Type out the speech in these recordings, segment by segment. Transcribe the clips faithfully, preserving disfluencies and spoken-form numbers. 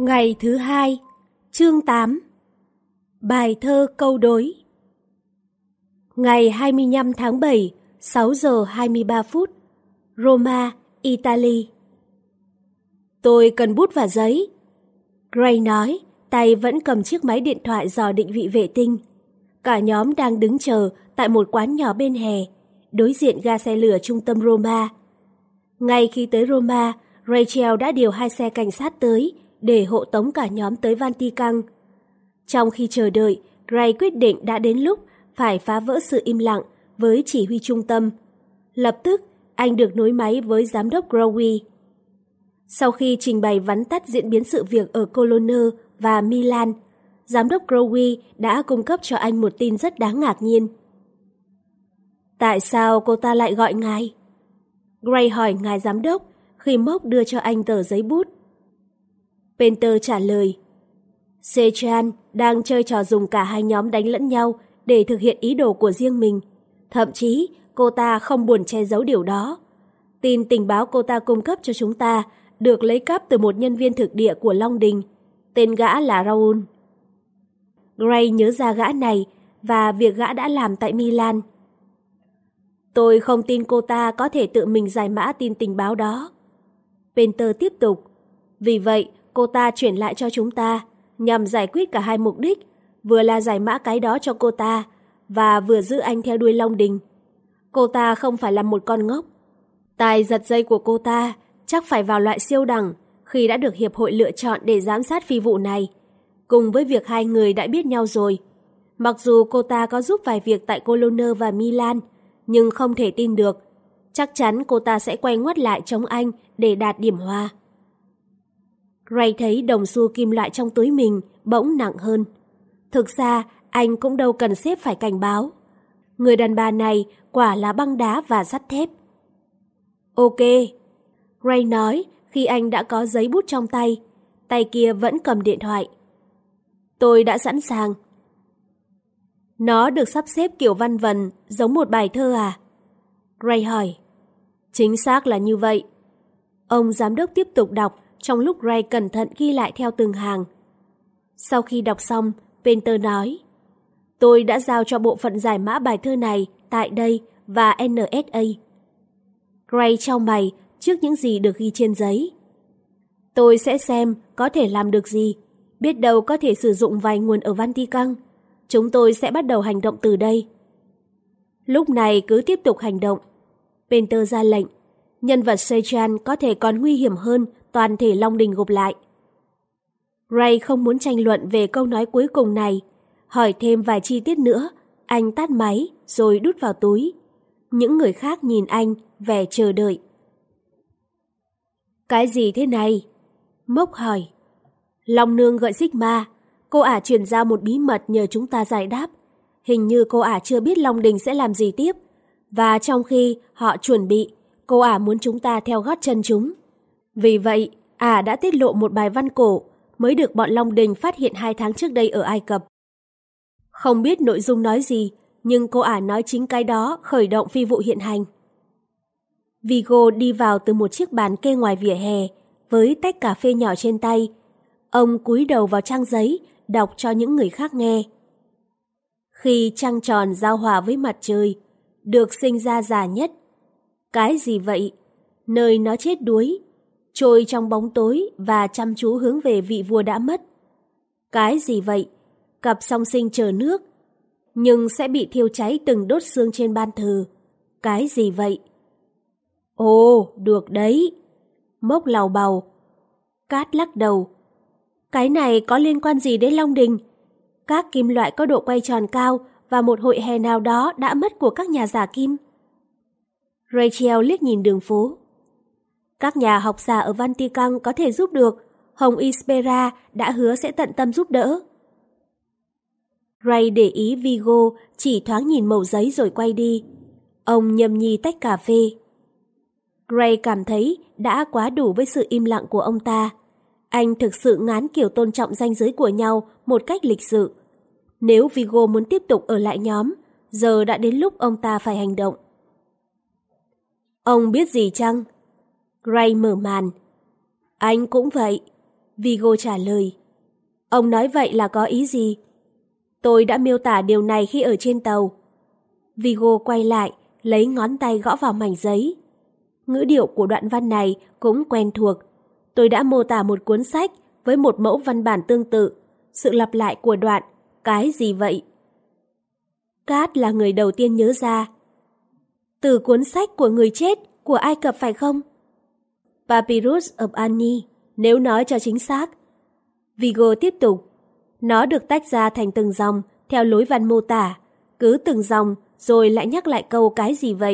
Ngày thứ hai, chương tám. Bài thơ câu đối. Ngày hai mươi lăm tháng bảy, sáu giờ hai mươi ba phút, Roma, Italy. Tôi cần bút và giấy. Gray nói, tay vẫn cầm chiếc máy điện thoại dò định vị vệ tinh. Cả nhóm đang đứng chờ tại một quán nhỏ bên hè, đối diện ga xe lửa trung tâm Roma. Ngay khi tới Roma, Rachel đã điều hai xe cảnh sát tới để hộ tống cả nhóm tới Vatican. Trong khi chờ đợi, Gray quyết định đã đến lúc phải phá vỡ sự im lặng với chỉ huy trung tâm. Lập tức, anh được nối máy với giám đốc Growy. Sau khi trình bày vắn tắt diễn biến sự việc ở Cologne và Milan, giám đốc Growy đã cung cấp cho anh một tin rất đáng ngạc nhiên. Tại sao cô ta lại gọi ngài? Gray hỏi ngài giám đốc khi Mốc đưa cho anh tờ giấy bút. Penter trả lời, Sechan đang chơi trò dùng cả hai nhóm đánh lẫn nhau để thực hiện ý đồ của riêng mình. Thậm chí, cô ta không buồn che giấu điều đó. Tin tình báo cô ta cung cấp cho chúng ta được lấy cắp từ một nhân viên thực địa của Long Đình. Tên gã là Raoul. Gray nhớ ra gã này và việc gã đã làm tại Milan. Tôi không tin cô ta có thể tự mình giải mã tin tình báo đó. Penter tiếp tục. Vì vậy, cô ta chuyển lại cho chúng ta nhằm giải quyết cả hai mục đích, vừa là giải mã cái đó cho cô ta và vừa giữ anh theo đuôi Long Đình. Cô ta không phải là một con ngốc. Tài giật dây của cô ta chắc phải vào loại siêu đẳng khi đã được hiệp hội lựa chọn để giám sát phi vụ này, cùng với việc hai người đã biết nhau rồi. Mặc dù cô ta có giúp vài việc tại Cologne và Milan, nhưng không thể tin được. Chắc chắn cô ta sẽ quay ngoắt lại chống anh để đạt điểm hòa. Gray thấy đồng xu kim loại trong túi mình bỗng nặng hơn. Thực ra, anh cũng đâu cần sếp phải cảnh báo. Người đàn bà này quả là băng đá và sắt thép. Ok, Gray nói khi anh đã có giấy bút trong tay. Tay kia vẫn cầm điện thoại. Tôi đã sẵn sàng. Nó được sắp xếp kiểu văn vần, giống một bài thơ à? Gray hỏi. Chính xác là như vậy. Ông giám đốc tiếp tục đọc trong lúc Gray cẩn thận ghi lại theo từng hàng. Sau khi đọc xong, Penter nói, tôi đã giao cho bộ phận giải mã bài thơ này tại đây và en ét a. Gray chau mày trước những gì được ghi trên giấy. Tôi sẽ xem có thể làm được gì, biết đâu có thể sử dụng vài nguồn ở Vatican. Chúng tôi sẽ bắt đầu hành động từ đây. Lúc này cứ tiếp tục hành động. Penter ra lệnh. Nhân vật Sechan có thể còn nguy hiểm hơn toàn thể Long Đình gộp lại. Gray không muốn tranh luận về câu nói cuối cùng này. Hỏi thêm vài chi tiết nữa. Anh tắt máy rồi đút vào túi. Những người khác nhìn anh vẻ chờ đợi. Cái gì thế này? Mốc hỏi. Long Nương gọi Sigma. Cô ả truyền giao một bí mật nhờ chúng ta giải đáp. Hình như cô ả chưa biết Long Đình sẽ làm gì tiếp. Và trong khi họ chuẩn bị, cô ả muốn chúng ta theo gót chân chúng. Vì vậy, ả đã tiết lộ một bài văn cổ mới được bọn Long Đình phát hiện hai tháng trước đây ở Ai Cập. Không biết nội dung nói gì, nhưng cô ả nói chính cái đó khởi động phi vụ hiện hành. Vigo đi vào từ một chiếc bàn kê ngoài vỉa hè với tách cà phê nhỏ trên tay. Ông cúi đầu vào trang giấy, đọc cho những người khác nghe. Khi trăng tròn giao hòa với mặt trời, được sinh ra già nhất. Cái gì vậy? Nơi nó chết đuối, trôi trong bóng tối và chăm chú hướng về vị vua đã mất. Cái gì vậy? Cặp song sinh chờ nước, nhưng sẽ bị thiêu cháy từng đốt xương trên ban thờ. Cái gì vậy? Ồ, được đấy. Mốc lào bào. Cát lắc đầu. Cái này có liên quan gì đến Long Đình? Các kim loại có độ quay tròn cao và một hội hè nào đó đã mất của các nhà giả kim. Rachel liếc nhìn đường phố. Các nhà học giả ở Vatican có thể giúp được. Hồng Ispera đã hứa sẽ tận tâm giúp đỡ. Ray để ý Vigo chỉ thoáng nhìn mẩu giấy rồi quay đi. Ông nhâm nhi tách cà phê. Ray cảm thấy đã quá đủ với sự im lặng của ông ta. Anh thực sự ngán kiểu tôn trọng ranh giới của nhau một cách lịch sự. Nếu Vigo muốn tiếp tục ở lại nhóm, giờ đã đến lúc ông ta phải hành động. Ông biết gì chăng? Gray mở màn. Anh cũng vậy. Vigo trả lời. Ông nói vậy là có ý gì? Tôi đã miêu tả điều này khi ở trên tàu. Vigo quay lại, lấy ngón tay gõ vào mảnh giấy. Ngữ điệu của đoạn văn này cũng quen thuộc. Tôi đã mô tả một cuốn sách với một mẫu văn bản tương tự. Sự lặp lại của đoạn, cái gì vậy? Kat là người đầu tiên nhớ ra. Từ cuốn sách của người chết, của Ai Cập phải không? Papyrus of Ani, nếu nói cho chính xác. Vigo tiếp tục. Nó được tách ra thành từng dòng theo lối văn mô tả. Cứ từng dòng rồi lại nhắc lại câu cái gì vậy?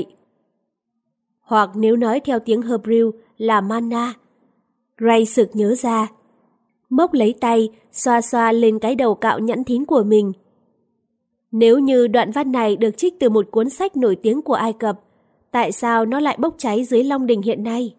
Hoặc nếu nói theo tiếng Hebrew là manna. Gray sực nhớ ra. Mốc lấy tay, xoa xoa lên cái đầu cạo nhẵn thín của mình. Nếu như đoạn văn này được trích từ một cuốn sách nổi tiếng của Ai Cập, tại sao nó lại bốc cháy dưới Long Đình hiện nay?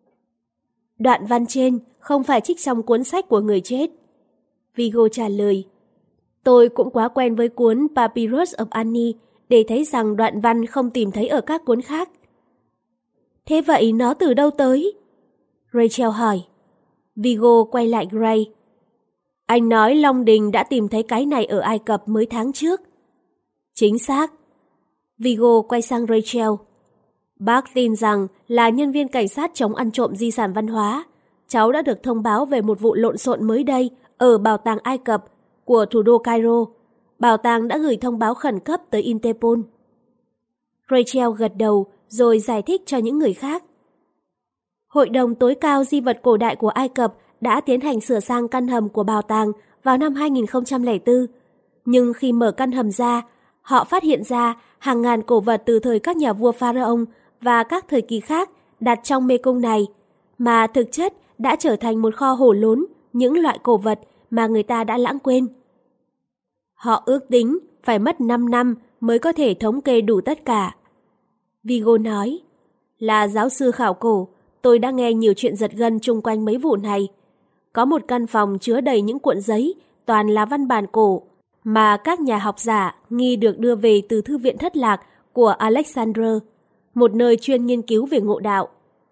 Đoạn văn trên không phải trích trong cuốn sách của người chết. Vigo trả lời. Tôi cũng quá quen với cuốn Papyrus of Ani để thấy rằng đoạn văn không tìm thấy ở các cuốn khác. Thế vậy nó từ đâu tới? Rachel hỏi. Vigo quay lại Gray. Anh nói Long Đình đã tìm thấy cái này ở Ai Cập mới tháng trước. Chính xác. Vigo quay sang Rachel. Bác tin rằng là nhân viên cảnh sát chống ăn trộm di sản văn hóa. Cháu đã được thông báo về một vụ lộn xộn mới đây ở Bảo tàng Ai Cập của thủ đô Cairo. Bảo tàng đã gửi thông báo khẩn cấp tới Interpol. Rachel gật đầu rồi giải thích cho những người khác. Hội đồng tối cao di vật cổ đại của Ai Cập đã tiến hành sửa sang căn hầm của bảo tàng vào năm hai nghìn không trăm lẻ bốn. Nhưng khi mở căn hầm ra, họ phát hiện ra hàng ngàn cổ vật từ thời các nhà vua Pharaoh và các thời kỳ khác đặt trong mê cung này, mà thực chất đã trở thành một kho hổ lốn những loại cổ vật mà người ta đã lãng quên. Họ ước tính phải mất năm năm mới có thể thống kê đủ tất cả. Vigo nói, là giáo sư khảo cổ, tôi đã nghe nhiều chuyện giật gân chung quanh mấy vụ này. Có một căn phòng chứa đầy những cuộn giấy, toàn là văn bản cổ, mà các nhà học giả nghi được đưa về từ Thư viện Thất Lạc của Alexander, một nơi chuyên nghiên cứu về ngộ đạo.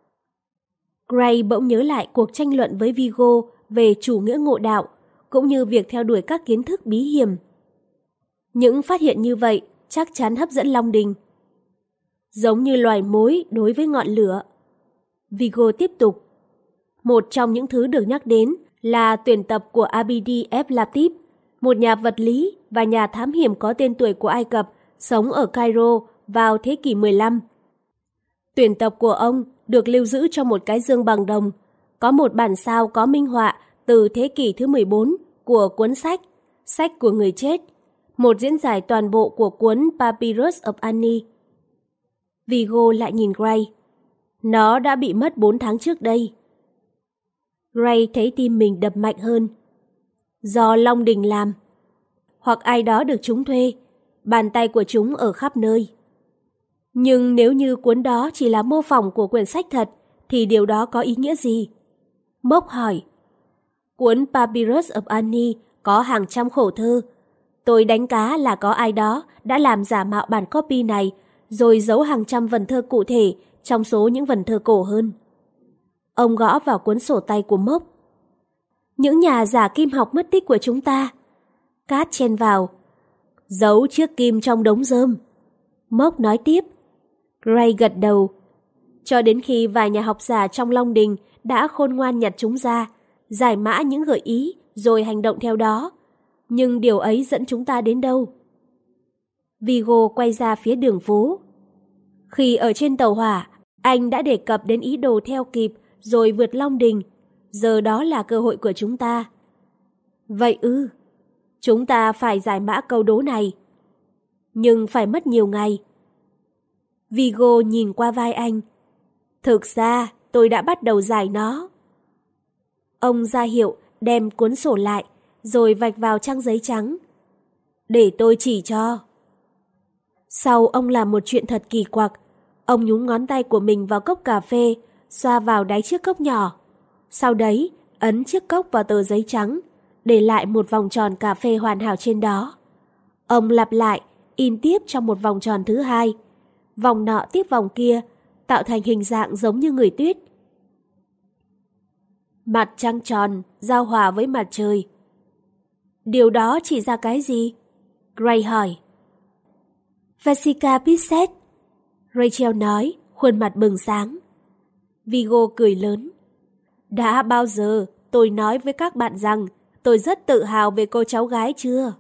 Gray bỗng nhớ lại cuộc tranh luận với Vigo về chủ nghĩa ngộ đạo, cũng như việc theo đuổi các kiến thức bí hiểm. Những phát hiện như vậy chắc chắn hấp dẫn Long Đình. Giống như loài mối đối với ngọn lửa. Vigo tiếp tục. Một trong những thứ được nhắc đến là tuyển tập của Abidi F. Latif, một nhà vật lý và nhà thám hiểm có tên tuổi của Ai Cập, sống ở Cairo vào thế kỷ mười lăm. Tuyển tập của ông được lưu giữ trong một cái dương bằng đồng. Có một bản sao có minh họa từ thế kỷ thứ mười bốn của cuốn sách Sách của người chết, một diễn giải toàn bộ của cuốn Papyrus of Ani. Vigo lại nhìn Gray. Nó đã bị mất bốn tháng trước đây. Gray thấy tim mình đập mạnh hơn. Do Long Đình làm. Hoặc ai đó được chúng thuê. Bàn tay của chúng ở khắp nơi. Nhưng nếu như cuốn đó chỉ là mô phỏng của quyển sách thật, thì điều đó có ý nghĩa gì? Mốc hỏi. Cuốn Papyrus of Ani có hàng trăm khổ thơ. Tôi đánh cá là có ai đó đã làm giả mạo bản copy này, rồi giấu hàng trăm vần thơ cụ thể trong số những vần thơ cổ hơn. Ông gõ vào cuốn sổ tay của Mốc. Những nhà giả kim học mất tích của chúng ta. Cát chen vào. Giấu chiếc kim trong đống rơm. Mốc nói tiếp. Gray gật đầu. Cho đến khi vài nhà học giả trong Long Đình đã khôn ngoan nhặt chúng ra, giải mã những gợi ý rồi hành động theo đó. Nhưng điều ấy dẫn chúng ta đến đâu? Vigo quay ra phía đường phố. Khi ở trên tàu hỏa, anh đã đề cập đến ý đồ theo kịp rồi vượt Long Đình. Giờ đó là cơ hội của chúng ta. Vậy ư, chúng ta phải giải mã câu đố này. Nhưng phải mất nhiều ngày. Vigo nhìn qua vai anh. Thực ra, tôi đã bắt đầu giải nó. Ông ra hiệu đem cuốn sổ lại, rồi vạch vào trang giấy trắng. Để tôi chỉ cho. Sau ông làm một chuyện thật kỳ quặc. Ông nhúng ngón tay của mình vào cốc cà phê, xoa vào đáy chiếc cốc nhỏ. Sau đấy, ấn chiếc cốc vào tờ giấy trắng, để lại một vòng tròn cà phê hoàn hảo trên đó. Ông lặp lại, in tiếp trong một vòng tròn thứ hai. Vòng nọ tiếp vòng kia, tạo thành hình dạng giống như người tuyết. Mặt trăng tròn giao hòa với mặt trời. Điều đó chỉ ra cái gì? Gray hỏi. Vesica Pisces, Rachel nói, khuôn mặt bừng sáng. Viggo cười lớn. Đã bao giờ tôi nói với các bạn rằng tôi rất tự hào về cô cháu gái chưa?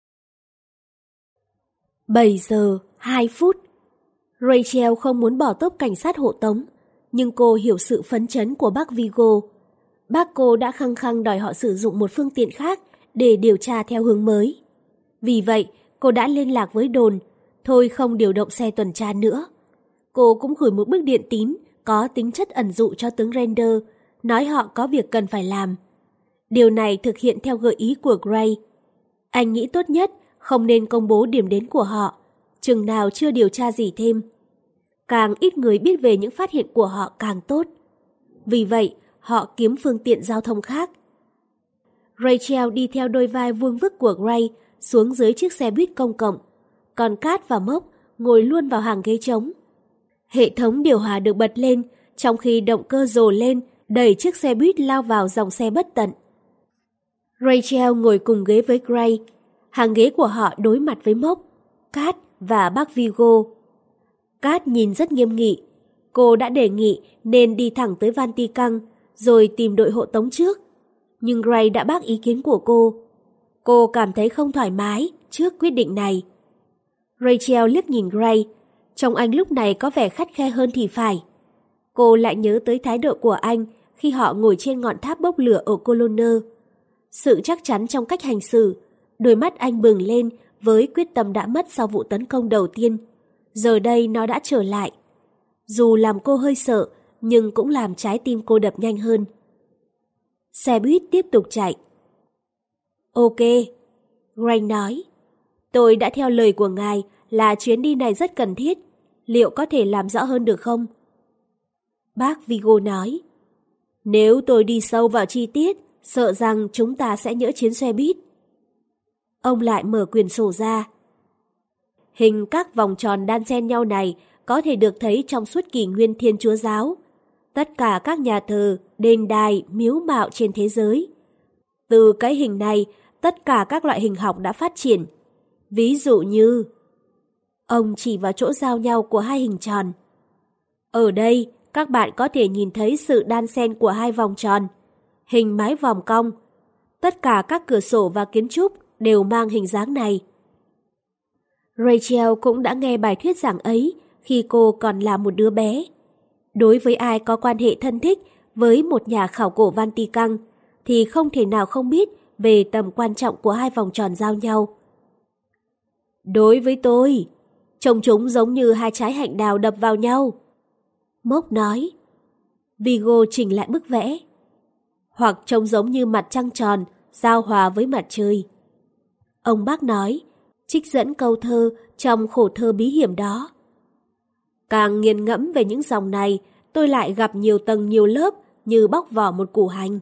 bảy giờ, hai phút. Rachel không muốn bỏ tốp cảnh sát hộ tống, nhưng cô hiểu sự phấn chấn của bác Viggo. Bác cô đã khăng khăng đòi họ sử dụng một phương tiện khác để điều tra theo hướng mới. Vì vậy, cô đã liên lạc với đồn, thôi không điều động xe tuần tra nữa. Cô cũng gửi một bức điện tín có tính chất ẩn dụ cho tướng Render, nói họ có việc cần phải làm. Điều này thực hiện theo gợi ý của Gray. Anh nghĩ tốt nhất không nên công bố điểm đến của họ, chừng nào chưa điều tra gì thêm. Càng ít người biết về những phát hiện của họ càng tốt. Vì vậy, họ kiếm phương tiện giao thông khác. Rachel đi theo đôi vai vuông vức của Gray xuống dưới chiếc xe buýt công cộng, còn Kat và Mốc ngồi luôn vào hàng ghế trống. Hệ thống điều hòa được bật lên, trong khi động cơ rồ lên, đẩy chiếc xe buýt lao vào dòng xe bất tận. Rachel ngồi cùng ghế với Gray. Hàng ghế của họ đối mặt với Mốc, Kat và bác Viggo. Kat nhìn rất nghiêm nghị. Cô đã đề nghị nên đi thẳng tới Vatican rồi tìm đội hộ tống trước. Nhưng Gray đã bác ý kiến của cô. Cô cảm thấy không thoải mái trước quyết định này. Rachel liếc nhìn Gray. Trông anh lúc này có vẻ khắt khe hơn thì phải. Cô lại nhớ tới thái độ của anh khi họ ngồi trên ngọn tháp bốc lửa ở Colonel. Sự chắc chắn trong cách hành xử, đôi mắt anh bừng lên với quyết tâm đã mất sau vụ tấn công đầu tiên. Giờ đây nó đã trở lại. Dù làm cô hơi sợ, nhưng cũng làm trái tim cô đập nhanh hơn. Xe buýt tiếp tục chạy. Ok, Gray nói. Tôi đã theo lời của ngài là chuyến đi này rất cần thiết. Liệu có thể làm rõ hơn được không? Bác Viggo nói. Nếu tôi đi sâu vào chi tiết, sợ rằng chúng ta sẽ nhỡ chuyến xe buýt. Ông lại mở quyển sổ ra. Hình các vòng tròn đan xen nhau này có thể được thấy trong suốt kỷ nguyên Thiên Chúa giáo. Tất cả các nhà thờ, đền đài, miếu mạo trên thế giới. Từ cái hình này, tất cả các loại hình học đã phát triển. Ví dụ như... Ông chỉ vào chỗ giao nhau của hai hình tròn. Ở đây, các bạn có thể nhìn thấy sự đan xen của hai vòng tròn, hình mái vòm cong. Tất cả các cửa sổ và kiến trúc đều mang hình dáng này. Rachel cũng đã nghe bài thuyết giảng ấy khi cô còn là một đứa bé. Đối với ai có quan hệ thân thích với một nhà khảo cổ Vatican thì không thể nào không biết về tầm quan trọng của hai vòng tròn giao nhau. Đối với tôi, trông chúng giống như hai trái hạnh đào đập vào nhau. Mốc nói. Viggo chỉnh lại bức vẽ. Hoặc trông giống như mặt trăng tròn giao hòa với mặt trời. Ông bác nói, trích dẫn câu thơ trong khổ thơ bí hiểm đó. Càng nghiền ngẫm về những dòng này, tôi lại gặp nhiều tầng nhiều lớp như bóc vỏ một củ hành.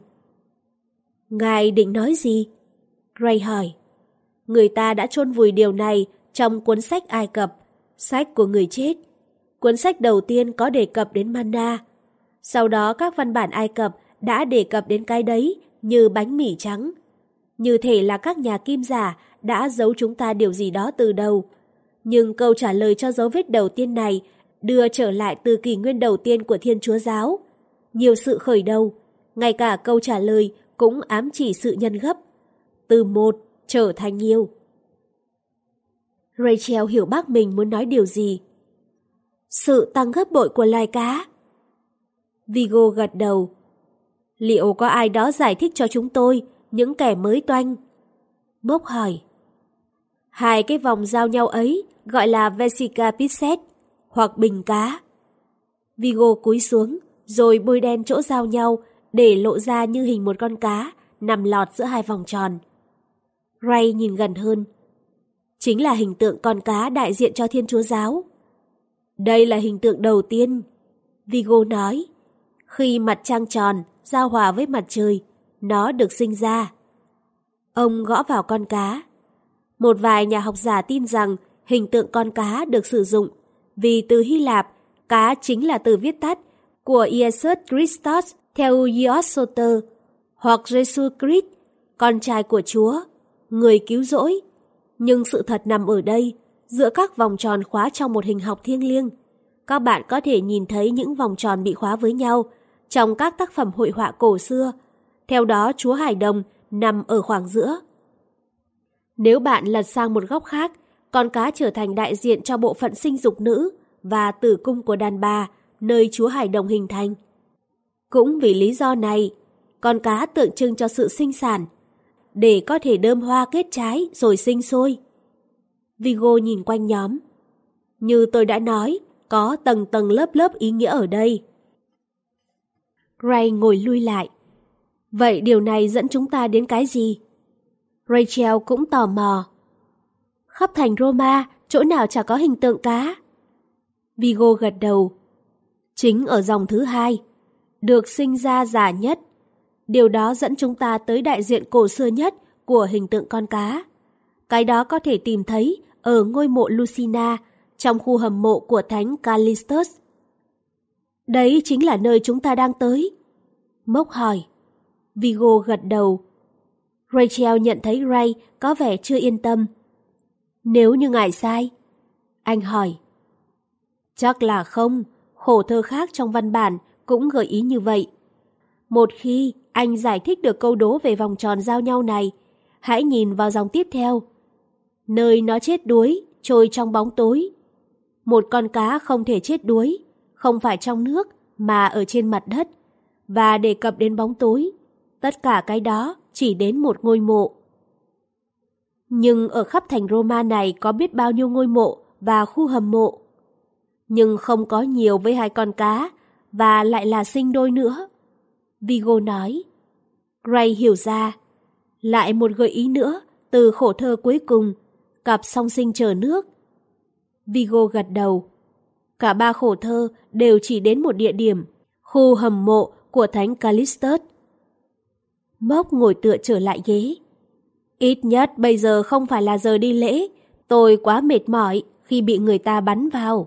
Ngài định nói gì? Gray hỏi. Người ta đã chôn vùi điều này trong cuốn sách Ai Cập, sách của người chết. Cuốn sách đầu tiên có đề cập đến manna. Sau đó các văn bản Ai Cập đã đề cập đến cái đấy như bánh mì trắng. Như thể là các nhà kim giả đã giấu chúng ta điều gì đó từ đầu. Nhưng câu trả lời cho dấu vết đầu tiên này đưa trở lại từ kỷ nguyên đầu tiên của Thiên Chúa giáo. Nhiều sự khởi đầu, ngay cả câu trả lời cũng ám chỉ sự nhân gấp. Từ một trở thành nhiều. Rachel hiểu bác mình muốn nói điều gì. Sự tăng gấp bội của loài cá. Viggo gật đầu. Liệu có ai đó giải thích cho chúng tôi, những kẻ mới toanh? Mốc hỏi. Hai cái vòng giao nhau ấy gọi là Vesica Pisces, hoặc bình cá. Viggo cúi xuống, rồi bôi đen chỗ giao nhau để lộ ra như hình một con cá nằm lọt giữa hai vòng tròn. Gray nhìn gần hơn. Chính là hình tượng con cá đại diện cho Thiên Chúa giáo. Đây là hình tượng đầu tiên, Viggo nói. Khi mặt trăng tròn giao hòa với mặt trời, nó được sinh ra. Ông gõ vào con cá. Một vài nhà học giả tin rằng hình tượng con cá được sử dụng vì từ Hy Lạp, cá chính là từ viết tắt của Iesus Christos theo Ios Soter, hoặc Jesus Christ, con trai của Chúa, người cứu rỗi. Nhưng sự thật nằm ở đây, giữa các vòng tròn khóa trong một hình học thiêng liêng. Các bạn có thể nhìn thấy những vòng tròn bị khóa với nhau trong các tác phẩm hội họa cổ xưa. Theo đó, Chúa Hải Đồng nằm ở khoảng giữa. Nếu bạn lật sang một góc khác, con cá trở thành đại diện cho bộ phận sinh dục nữ và tử cung của đàn bà, nơi Chúa Hải Đồng hình thành. Cũng vì lý do này, con cá tượng trưng cho sự sinh sản, để có thể đơm hoa kết trái rồi sinh sôi. Vigo nhìn quanh nhóm. Như tôi đã nói, có tầng tầng lớp lớp ý nghĩa ở đây. Gray ngồi lui lại. Vậy điều này dẫn chúng ta đến cái gì? Rachel cũng tò mò. Khắp thành Roma, chỗ nào chả có hình tượng cá? Vigo gật đầu. Chính ở dòng thứ hai, được sinh ra già nhất. Điều đó dẫn chúng ta tới đại diện cổ xưa nhất của hình tượng con cá. Cái đó có thể tìm thấy ở ngôi mộ Lucina, trong khu hầm mộ của thánh Callistus. Đấy chính là nơi chúng ta đang tới. Mốc hỏi. Vigo gật đầu. Rachel nhận thấy Gray có vẻ chưa yên tâm. Nếu như ngài sai? Anh hỏi. Chắc là không, khổ thơ khác trong văn bản cũng gợi ý như vậy. Một khi anh giải thích được câu đố về vòng tròn giao nhau này, hãy nhìn vào dòng tiếp theo. Nơi nó chết đuối, trôi trong bóng tối. Một con cá không thể chết đuối, không phải trong nước mà ở trên mặt đất. Và đề cập đến bóng tối, tất cả cái đó chỉ đến một ngôi mộ. Nhưng ở khắp thành Roma này có biết bao nhiêu ngôi mộ và khu hầm mộ. Nhưng không có nhiều với hai con cá, và lại là sinh đôi nữa. Vigo nói. Gray hiểu ra. Lại một gợi ý nữa từ khổ thơ cuối cùng, cặp song sinh chờ nước. Vigo gật đầu. Cả ba khổ thơ đều chỉ đến một địa điểm, khu hầm mộ của thánh Callistus. Mốc ngồi tựa trở lại ghế. Ít nhất bây giờ không phải là giờ đi lễ, tôi quá mệt mỏi khi bị người ta bắn vào.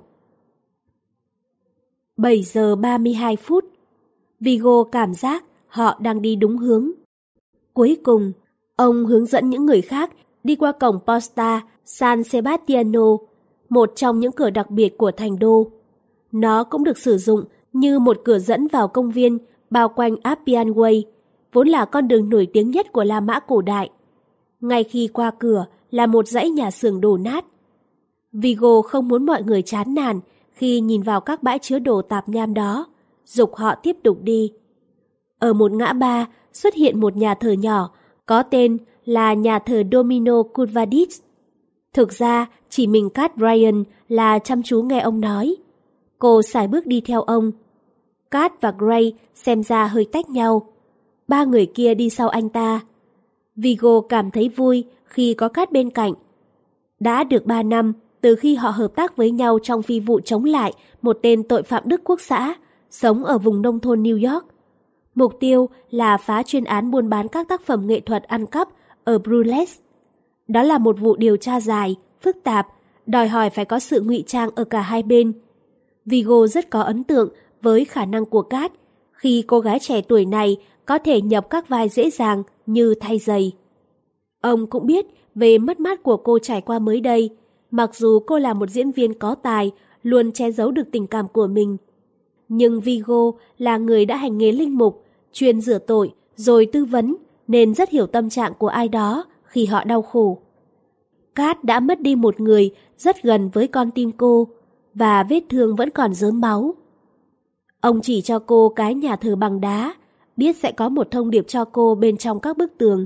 bảy giờ ba mươi hai phút. Vigo cảm giác họ đang đi đúng hướng. Cuối cùng, ông hướng dẫn những người khác đi qua cổng Posta San Sebastiano, một trong những cửa đặc biệt của thành đô. Nó cũng được sử dụng như một cửa dẫn vào công viên bao quanh Appian Way, vốn là con đường nổi tiếng nhất của La Mã cổ đại. Ngay khi qua cửa là một dãy nhà xưởng đổ nát. Vigo không muốn mọi người chán nản khi nhìn vào các bãi chứa đồ tạp nham đó, giục họ tiếp tục đi. Ở một ngã ba xuất hiện một nhà thờ nhỏ có tên là nhà thờ Domino Curvadis. Thực ra chỉ mình Cat Bryan là chăm chú nghe ông nói. Cô sải bước đi theo ông. Cat và Gray xem ra hơi tách nhau. Ba người kia đi sau anh ta. Vigo cảm thấy vui khi có Cat bên cạnh. Đã được ba năm từ khi họ hợp tác với nhau trong phi vụ chống lại một tên tội phạm Đức Quốc xã sống ở vùng nông thôn New York. Mục tiêu là phá chuyên án buôn bán các tác phẩm nghệ thuật ăn cắp ở Bruges. Đó là một vụ điều tra dài, phức tạp, đòi hỏi phải có sự ngụy trang ở cả hai bên. Vigo rất có ấn tượng với khả năng của Cat khi cô gái trẻ tuổi này có thể nhập các vai dễ dàng như thay giày. Ông cũng biết về mất mát của cô trải qua mới đây, mặc dù cô là một diễn viên có tài, luôn che giấu được tình cảm của mình. Nhưng Vigo là người đã hành nghề linh mục, chuyên rửa tội rồi tư vấn, nên rất hiểu tâm trạng của ai đó khi họ đau khổ. Cat đã mất đi một người rất gần với con tim cô, và vết thương vẫn còn rớm máu. Ông chỉ cho cô cái nhà thờ bằng đá, biết sẽ có một thông điệp cho cô bên trong các bức tường.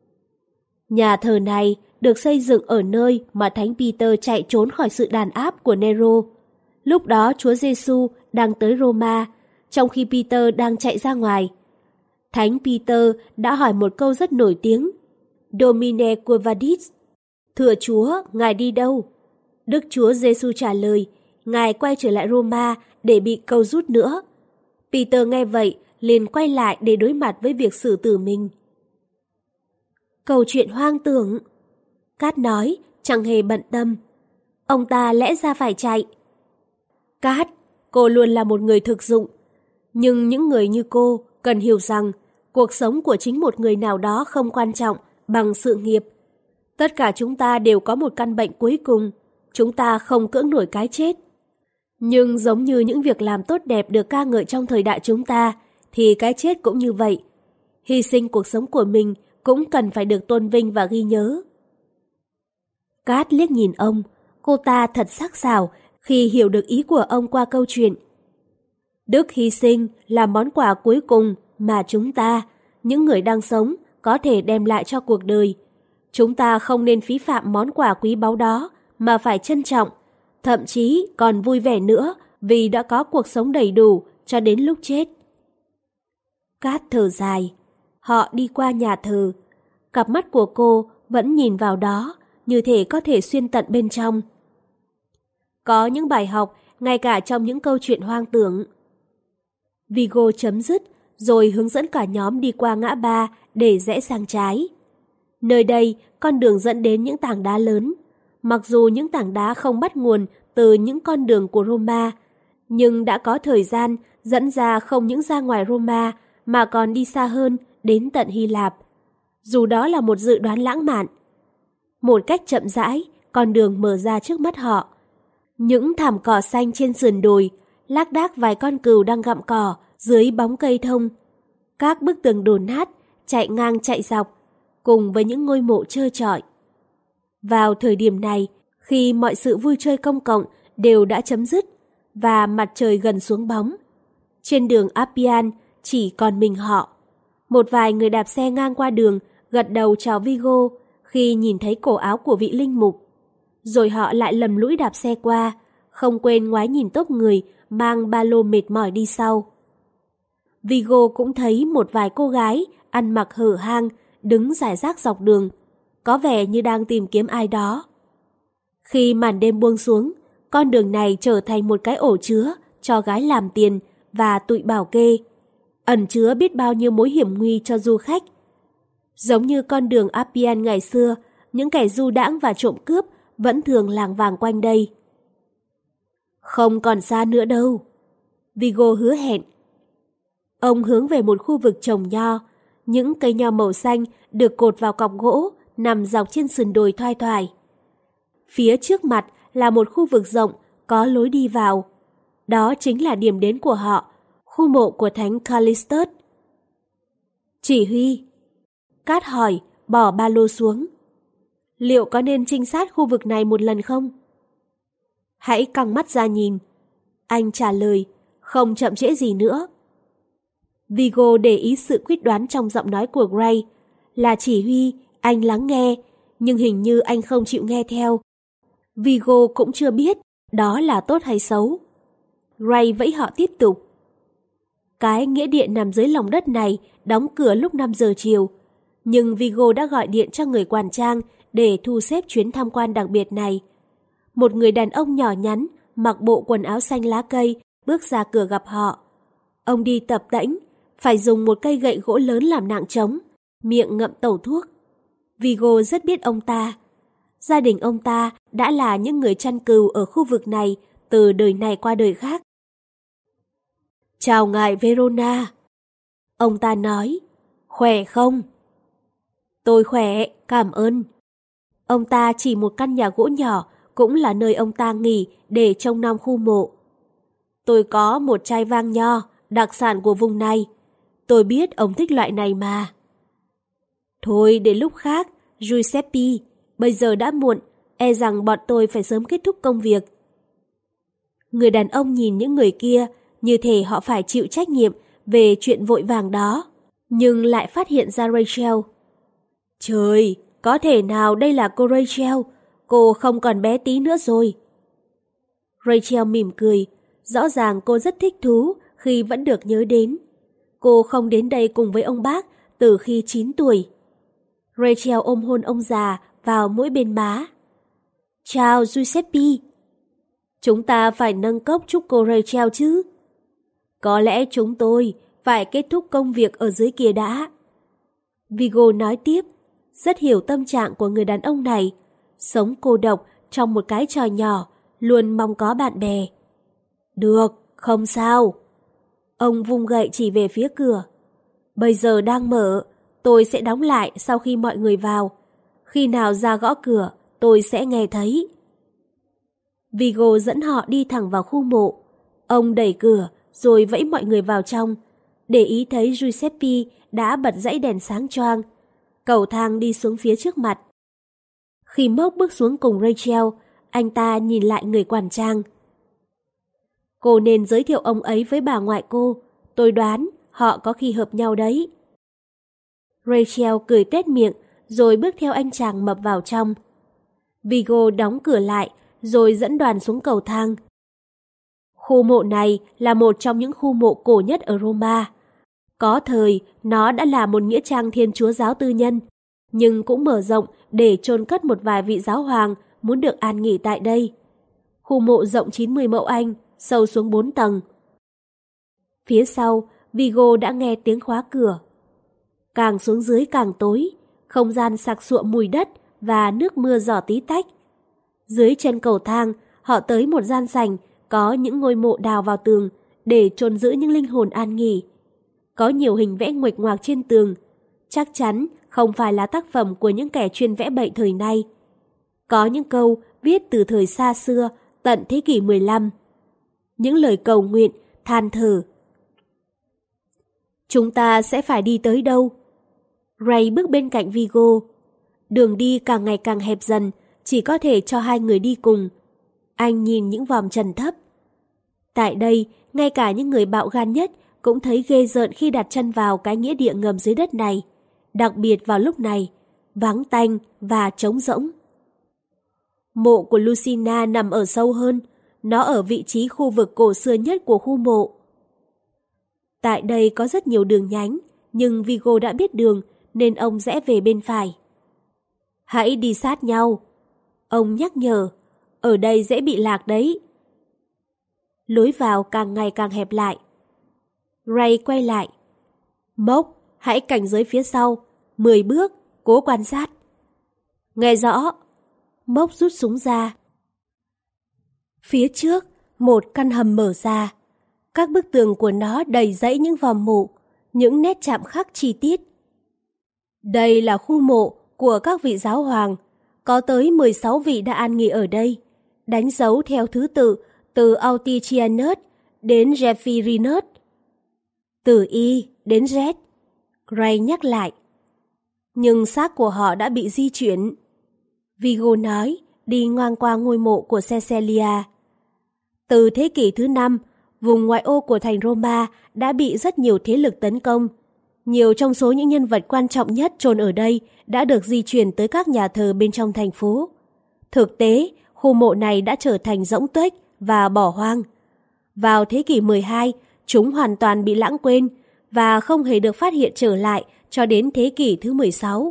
Nhà thờ này được xây dựng ở nơi mà Thánh Peter chạy trốn khỏi sự đàn áp của Nero. Lúc đó Chúa Giêsu đang tới Roma, trong khi Peter đang chạy ra ngoài. Thánh Peter đã hỏi một câu rất nổi tiếng. Domine quo vadis? Thưa Chúa, Ngài đi đâu? Đức Chúa Giêsu trả lời, Ngài quay trở lại Roma để bị câu rút nữa. Peter nghe vậy, liền quay lại để đối mặt với việc xử tử mình. Câu chuyện hoang tưởng. Cat nói, chẳng hề bận tâm. Ông ta lẽ ra phải chạy. Cat, cô luôn là một người thực dụng. Nhưng những người như cô cần hiểu rằng Cuộc sống của chính một người nào đó không quan trọng bằng sự nghiệp. Tất cả chúng ta đều có một căn bệnh cuối cùng, chúng ta không cưỡng nổi cái chết. Nhưng giống như những việc làm tốt đẹp được ca ngợi trong thời đại chúng ta, thì cái chết cũng như vậy. Hy sinh cuộc sống của mình cũng cần phải được tôn vinh và ghi nhớ. Cát liếc nhìn ông, cô ta thật sắc sảo khi hiểu được ý của ông qua câu chuyện. Đức hy sinh là món quà cuối cùng mà chúng ta, những người đang sống, có thể đem lại cho cuộc đời. Chúng ta không nên phí phạm món quà quý báu đó mà phải trân trọng, thậm chí còn vui vẻ nữa vì đã có cuộc sống đầy đủ cho đến lúc chết. Cát thở dài. Họ đi qua nhà thờ. Cặp mắt của cô vẫn nhìn vào đó, như thể có thể xuyên tận bên trong. Có những bài học, ngay cả trong những câu chuyện hoang tưởng. Vigo chấm dứt, rồi hướng dẫn cả nhóm đi qua ngã ba để rẽ sang trái. Nơi đây, con đường dẫn đến những tảng đá lớn. Mặc dù những tảng đá không bắt nguồn từ những con đường của Roma, nhưng đã có thời gian dẫn ra không những ra ngoài Roma mà còn đi xa hơn đến tận Hy Lạp. Dù đó là một dự đoán lãng mạn. Một cách chậm rãi, con đường mở ra trước mắt họ. Những thảm cỏ xanh trên sườn đồi, lác đác vài con cừu đang gặm cỏ dưới bóng cây thông. Các bức tường đổ nát, chạy ngang chạy dọc, cùng với những ngôi mộ trơ trọi. Vào thời điểm này, khi mọi sự vui chơi công cộng đều đã chấm dứt và mặt trời gần xuống bóng, trên đường Appian chỉ còn mình họ. Một vài người đạp xe ngang qua đường gật đầu chào Vigo khi nhìn thấy cổ áo của vị linh mục. Rồi họ lại lầm lũi đạp xe qua, không quên ngoái nhìn tốp người mang ba lô mệt mỏi đi sau. Vigo cũng thấy một vài cô gái ăn mặc hở hang đứng rải rác dọc đường, có vẻ như đang tìm kiếm ai đó. Khi màn đêm buông xuống, con đường này trở thành một cái ổ chứa cho gái làm tiền và tụi bảo kê, ẩn chứa biết bao nhiêu mối hiểm nguy cho du khách. Giống như con đường Appian ngày xưa, những kẻ du đãng và trộm cướp vẫn thường lảng vảng quanh đây. Không còn xa nữa đâu, Vigo hứa hẹn. Ông hướng về một khu vực trồng nho, những cây nho màu xanh được cột vào cọc gỗ nằm dọc trên sườn đồi thoai thoải. Phía trước mặt là một khu vực rộng có lối đi vào. Đó chính là điểm đến của họ, khu mộ của thánh Callistus. Chỉ huy, Cát hỏi, bỏ ba lô xuống. Liệu có nên trinh sát khu vực này một lần không? Hãy căng mắt ra nhìn. Anh trả lời, không chậm trễ gì nữa. Vigo để ý sự quyết đoán trong giọng nói của Gray. Là chỉ huy, anh lắng nghe, nhưng hình như anh không chịu nghe theo. Vigo cũng chưa biết đó là tốt hay xấu. Gray vẫy họ tiếp tục. Cái nghĩa địa nằm dưới lòng đất này đóng cửa lúc năm giờ chiều, nhưng Vigo đã gọi điện cho người quản trang để thu xếp chuyến tham quan đặc biệt này. Một người đàn ông nhỏ nhắn, mặc bộ quần áo xanh lá cây, bước ra cửa gặp họ. Ông đi tập tễnh, phải dùng một cây gậy gỗ lớn làm nạng trống, miệng ngậm tẩu thuốc. Vigo rất biết ông ta. Gia đình ông ta đã là những người chăn cừu ở khu vực này từ đời này qua đời khác. Chào ngài Verona. Ông ta nói, khỏe không? Tôi khỏe, cảm ơn. Ông ta chỉ một căn nhà gỗ nhỏ, cũng là nơi ông ta nghỉ để trông nom khu mộ. Tôi có một chai vang nho, đặc sản của vùng này. Tôi biết ông thích loại này mà. Thôi để lúc khác, Giuseppe, bây giờ đã muộn, e rằng bọn tôi phải sớm kết thúc công việc. Người đàn ông nhìn những người kia, như thể họ phải chịu trách nhiệm về chuyện vội vàng đó, nhưng lại phát hiện ra Rachel. Trời, có thể nào đây là cô Rachel? Cô không còn bé tí nữa rồi. Rachel mỉm cười, rõ ràng cô rất thích thú khi vẫn được nhớ đến. Cô không đến đây cùng với ông bác từ khi chín tuổi. Rachel ôm hôn ông già vào mỗi bên má. Chào Giuseppe. Chúng ta phải nâng cốc chúc cô Rachel chứ. Có lẽ chúng tôi phải kết thúc công việc ở dưới kia đã. Vigo nói tiếp, rất hiểu tâm trạng của người đàn ông này, sống cô độc trong một cái tròi nhỏ, luôn mong có bạn bè. Được, không sao. Ông vung gậy chỉ về phía cửa. Bây giờ đang mở, tôi sẽ đóng lại sau khi mọi người vào. Khi nào ra gõ cửa, tôi sẽ nghe thấy. Vigo dẫn họ đi thẳng vào khu mộ. Ông đẩy cửa rồi vẫy mọi người vào trong. Để ý thấy Giuseppe đã bật dãy đèn sáng choang. Cầu thang đi xuống phía trước mặt. Khi Mốc bước xuống cùng Rachel, anh ta nhìn lại người quản trang. Cô nên giới thiệu ông ấy với bà ngoại cô. Tôi đoán họ có khi hợp nhau đấy. Rachel cười tét miệng rồi bước theo anh chàng mập vào trong. Vigo đóng cửa lại rồi dẫn đoàn xuống cầu thang. Khu mộ này là một trong những khu mộ cổ nhất ở Roma. Có thời nó đã là một nghĩa trang Thiên Chúa giáo tư nhân, nhưng cũng mở rộng để chôn cất một vài vị giáo hoàng muốn được an nghỉ tại đây. Khu mộ rộng chín mươi mẫu Anh, sâu xuống bốn tầng. Phía sau, Vigo đã nghe tiếng khóa cửa. Càng xuống dưới càng tối, không gian sặc sụa mùi đất và nước mưa rỏ tí tách. Dưới chân cầu thang, họ tới một gian sảnh có những ngôi mộ đào vào tường để chôn giữ những linh hồn an nghỉ. Có nhiều hình vẽ nguệch ngoạc trên tường, chắc chắn không phải là tác phẩm của những kẻ chuyên vẽ bậy thời nay. Có những câu viết từ thời xa xưa tận thế kỷ mười lăm. Những lời cầu nguyện, than thở. Chúng ta sẽ phải đi tới đâu? Ray bước bên cạnh Vigo. Đường đi càng ngày càng hẹp dần, chỉ có thể cho hai người đi cùng. Anh nhìn những vòm trần thấp. Tại đây, ngay cả những người bạo gan nhất cũng thấy ghê rợn khi đặt chân vào cái nghĩa địa ngầm dưới đất này. Đặc biệt vào lúc này, vắng tanh và trống rỗng. Mộ của Lucina nằm ở sâu hơn. Nó ở vị trí khu vực cổ xưa nhất của khu mộ. Tại đây có rất nhiều đường nhánh, nhưng Vigo đã biết đường nên ông rẽ về bên phải. Hãy đi sát nhau. Ông nhắc nhở, ở đây dễ bị lạc đấy. Lối vào càng ngày càng hẹp lại. Ray quay lại. Mốc, hãy cảnh giới phía sau. Mười bước, cố quan sát. Nghe rõ. Mốc rút súng ra. Phía trước, một căn hầm mở ra. Các bức tường của nó đầy dãy những vòm mộ, những nét chạm khắc chi tiết. Đây là khu mộ của các vị giáo hoàng. Có tới mười sáu vị đã an nghỉ ở đây, đánh dấu theo thứ tự từ Autitianus đến Zephyrinus. Từ Y đến Z, Gray nhắc lại. Nhưng xác của họ đã bị di chuyển. Vigo nói, đi ngang qua ngôi mộ của Cecilia. Từ thế kỷ thứ năm, vùng ngoại ô của thành Roma đã bị rất nhiều thế lực tấn công. Nhiều trong số những nhân vật quan trọng nhất chôn ở đây đã được di chuyển tới các nhà thờ bên trong thành phố. Thực tế, khu mộ này đã trở thành rỗng tuếch và bỏ hoang. Vào thế kỷ mười hai, chúng hoàn toàn bị lãng quên và không hề được phát hiện trở lại cho đến thế kỷ thứ mười sáu.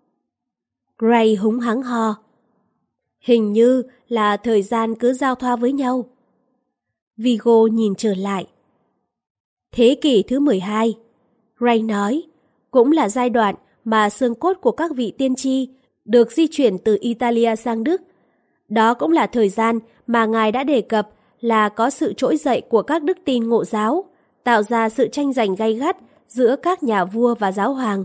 Gray húng hắng ho. Hình như là thời gian cứ giao thoa với nhau. Vigo nhìn trở lại. Thế kỷ thứ mười hai, Gray nói, cũng là giai đoạn mà xương cốt của các vị tiên tri được di chuyển từ Italia sang Đức. Đó cũng là thời gian mà ngài đã đề cập là có sự trỗi dậy của các đức tin Ngộ giáo, tạo ra sự tranh giành gay gắt giữa các nhà vua và giáo hoàng.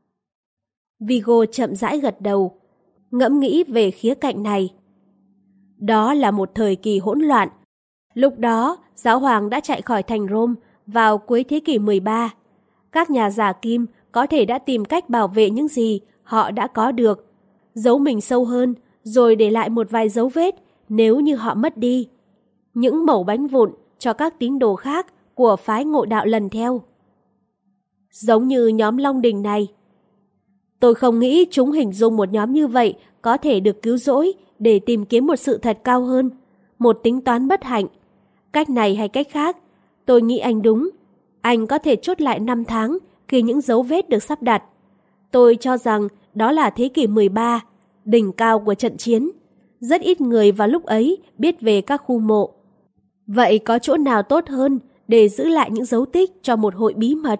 Vigo chậm rãi gật đầu, ngẫm nghĩ về khía cạnh này. Đó là một thời kỳ hỗn loạn. Lúc đó, giáo hoàng đã chạy khỏi thành Rome vào cuối thế kỷ mười ba. Các nhà giả kim có thể đã tìm cách bảo vệ những gì họ đã có được, giấu mình sâu hơn, rồi để lại một vài dấu vết nếu như họ mất đi. Những mẩu bánh vụn cho các tín đồ khác của phái Ngộ đạo lần theo. Giống như nhóm Long Đình này. Tôi không nghĩ chúng hình dung một nhóm như vậy có thể được cứu rỗi để tìm kiếm một sự thật cao hơn, một tính toán bất hạnh. Cách này hay cách khác, tôi nghĩ anh đúng. Anh có thể chốt lại năm tháng khi những dấu vết được sắp đặt. Tôi cho rằng đó là thế kỷ mười ba, đỉnh cao của trận chiến. Rất ít người vào lúc ấy biết về các khu mộ. Vậy có chỗ nào tốt hơn để giữ lại những dấu tích cho một hội bí mật?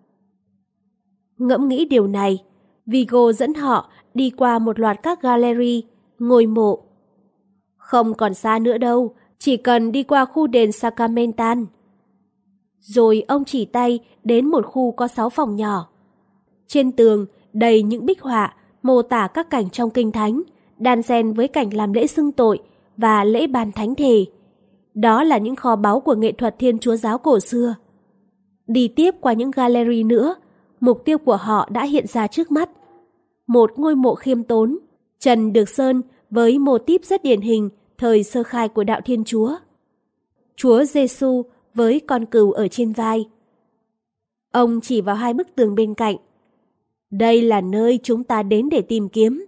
Ngẫm nghĩ điều này, Vigo dẫn họ đi qua một loạt các gallery, ngôi mộ. Không còn xa nữa đâu, chỉ cần đi qua khu đền Sacramental. Rồi ông chỉ tay đến một khu có sáu phòng nhỏ. Trên tường đầy những bích họa mô tả các cảnh trong kinh thánh, đan xen với cảnh làm lễ xưng tội và lễ ban thánh thể. Đó là những kho báu của nghệ thuật Thiên Chúa giáo cổ xưa. Đi tiếp qua những gallery nữa, mục tiêu của họ đã hiện ra trước mắt. Một ngôi mộ khiêm tốn, trần được sơn với mô típ rất điển hình thời sơ khai của đạo Thiên Chúa. Chúa Giêsu với con cừu ở trên vai. Ông chỉ vào hai bức tường bên cạnh. Đây là nơi chúng ta đến để tìm kiếm.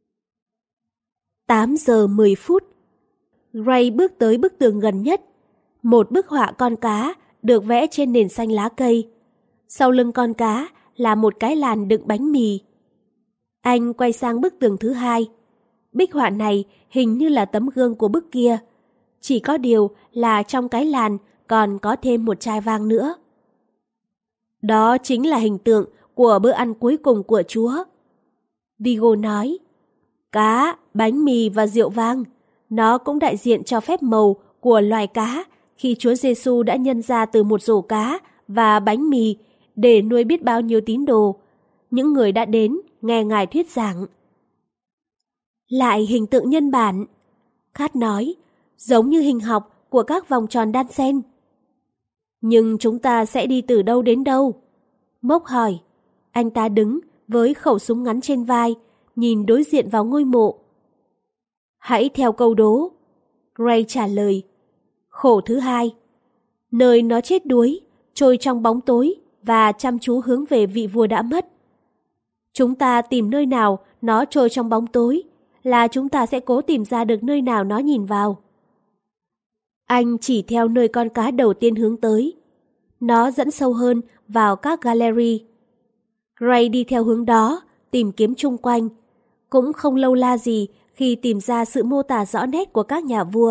tám giờ mười phút. Ray bước tới bức tường gần nhất. Một bức họa con cá được vẽ trên nền xanh lá cây. Sau lưng con cá là một cái làn đựng bánh mì. Anh quay sang bức tường thứ hai. Bích họa này hình như là tấm gương của bức kia. Chỉ có điều là trong cái làn còn có thêm một chai vang nữa. Đó chính là hình tượng của bữa ăn cuối cùng của Chúa. Vigo nói, cá, bánh mì và rượu vang, nó cũng đại diện cho phép màu của loài cá khi Chúa Giêsu đã nhân ra từ một rổ cá và bánh mì để nuôi biết bao nhiêu tín đồ, những người đã đến nghe Ngài thuyết giảng. Lại hình tượng nhân bản, Kat nói, giống như hình học của các vòng tròn đan xen. Nhưng chúng ta sẽ đi từ đâu đến đâu? Mốc hỏi. Anh ta đứng với khẩu súng ngắn trên vai, nhìn đối diện vào ngôi mộ. Hãy theo câu đố. Ray trả lời. Khổ thứ hai. Nơi nó chết đuối, trôi trong bóng tối và chăm chú hướng về vị vua đã mất. Chúng ta tìm nơi nào nó trôi trong bóng tối, là chúng ta sẽ cố tìm ra được nơi nào nó nhìn vào. Anh chỉ theo nơi con cá đầu tiên hướng tới. Nó dẫn sâu hơn vào các gallery. Ray đi theo hướng đó, tìm kiếm chung quanh. Cũng không lâu la gì khi tìm ra sự mô tả rõ nét của các nhà vua.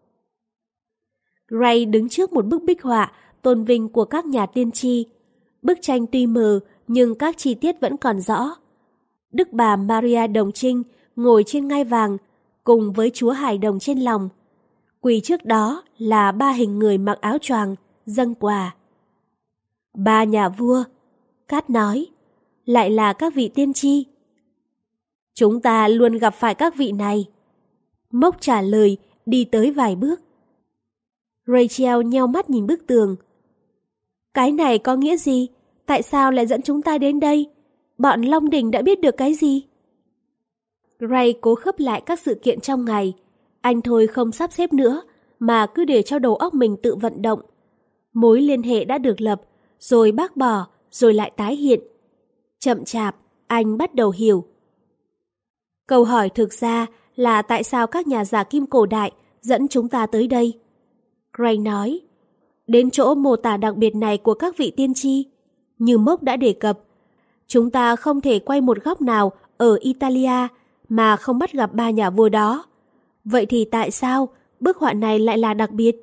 Ray đứng trước một bức bích họa tôn vinh của các nhà tiên tri. Bức tranh tuy mờ nhưng các chi tiết vẫn còn rõ. Đức bà Maria Đồng Trinh ngồi trên ngai vàng cùng với Chúa Hài Đồng trên lòng. Quỳ trước đó là ba hình người mặc áo choàng dâng quà. Ba nhà vua, Kat nói, lại là các vị tiên tri. Chúng ta luôn gặp phải các vị này. Mốc trả lời, đi tới vài bước. Rachel nheo mắt nhìn bức tường. Cái này có nghĩa gì? Tại sao lại dẫn chúng ta đến đây? Bọn Long Đình đã biết được cái gì? Ray cố khớp lại các sự kiện trong ngày. Anh thôi không sắp xếp nữa, mà cứ để cho đầu óc mình tự vận động. Mối liên hệ đã được lập, rồi bác bỏ, rồi lại tái hiện. Chậm chạp, anh bắt đầu hiểu. Câu hỏi thực ra là tại sao các nhà giả kim cổ đại dẫn chúng ta tới đây? Gray nói, đến chỗ mô tả đặc biệt này của các vị tiên tri, như Mốc đã đề cập, chúng ta không thể quay một góc nào ở Italia mà không bắt gặp ba nhà vua đó. Vậy thì tại sao bức họa này lại là đặc biệt?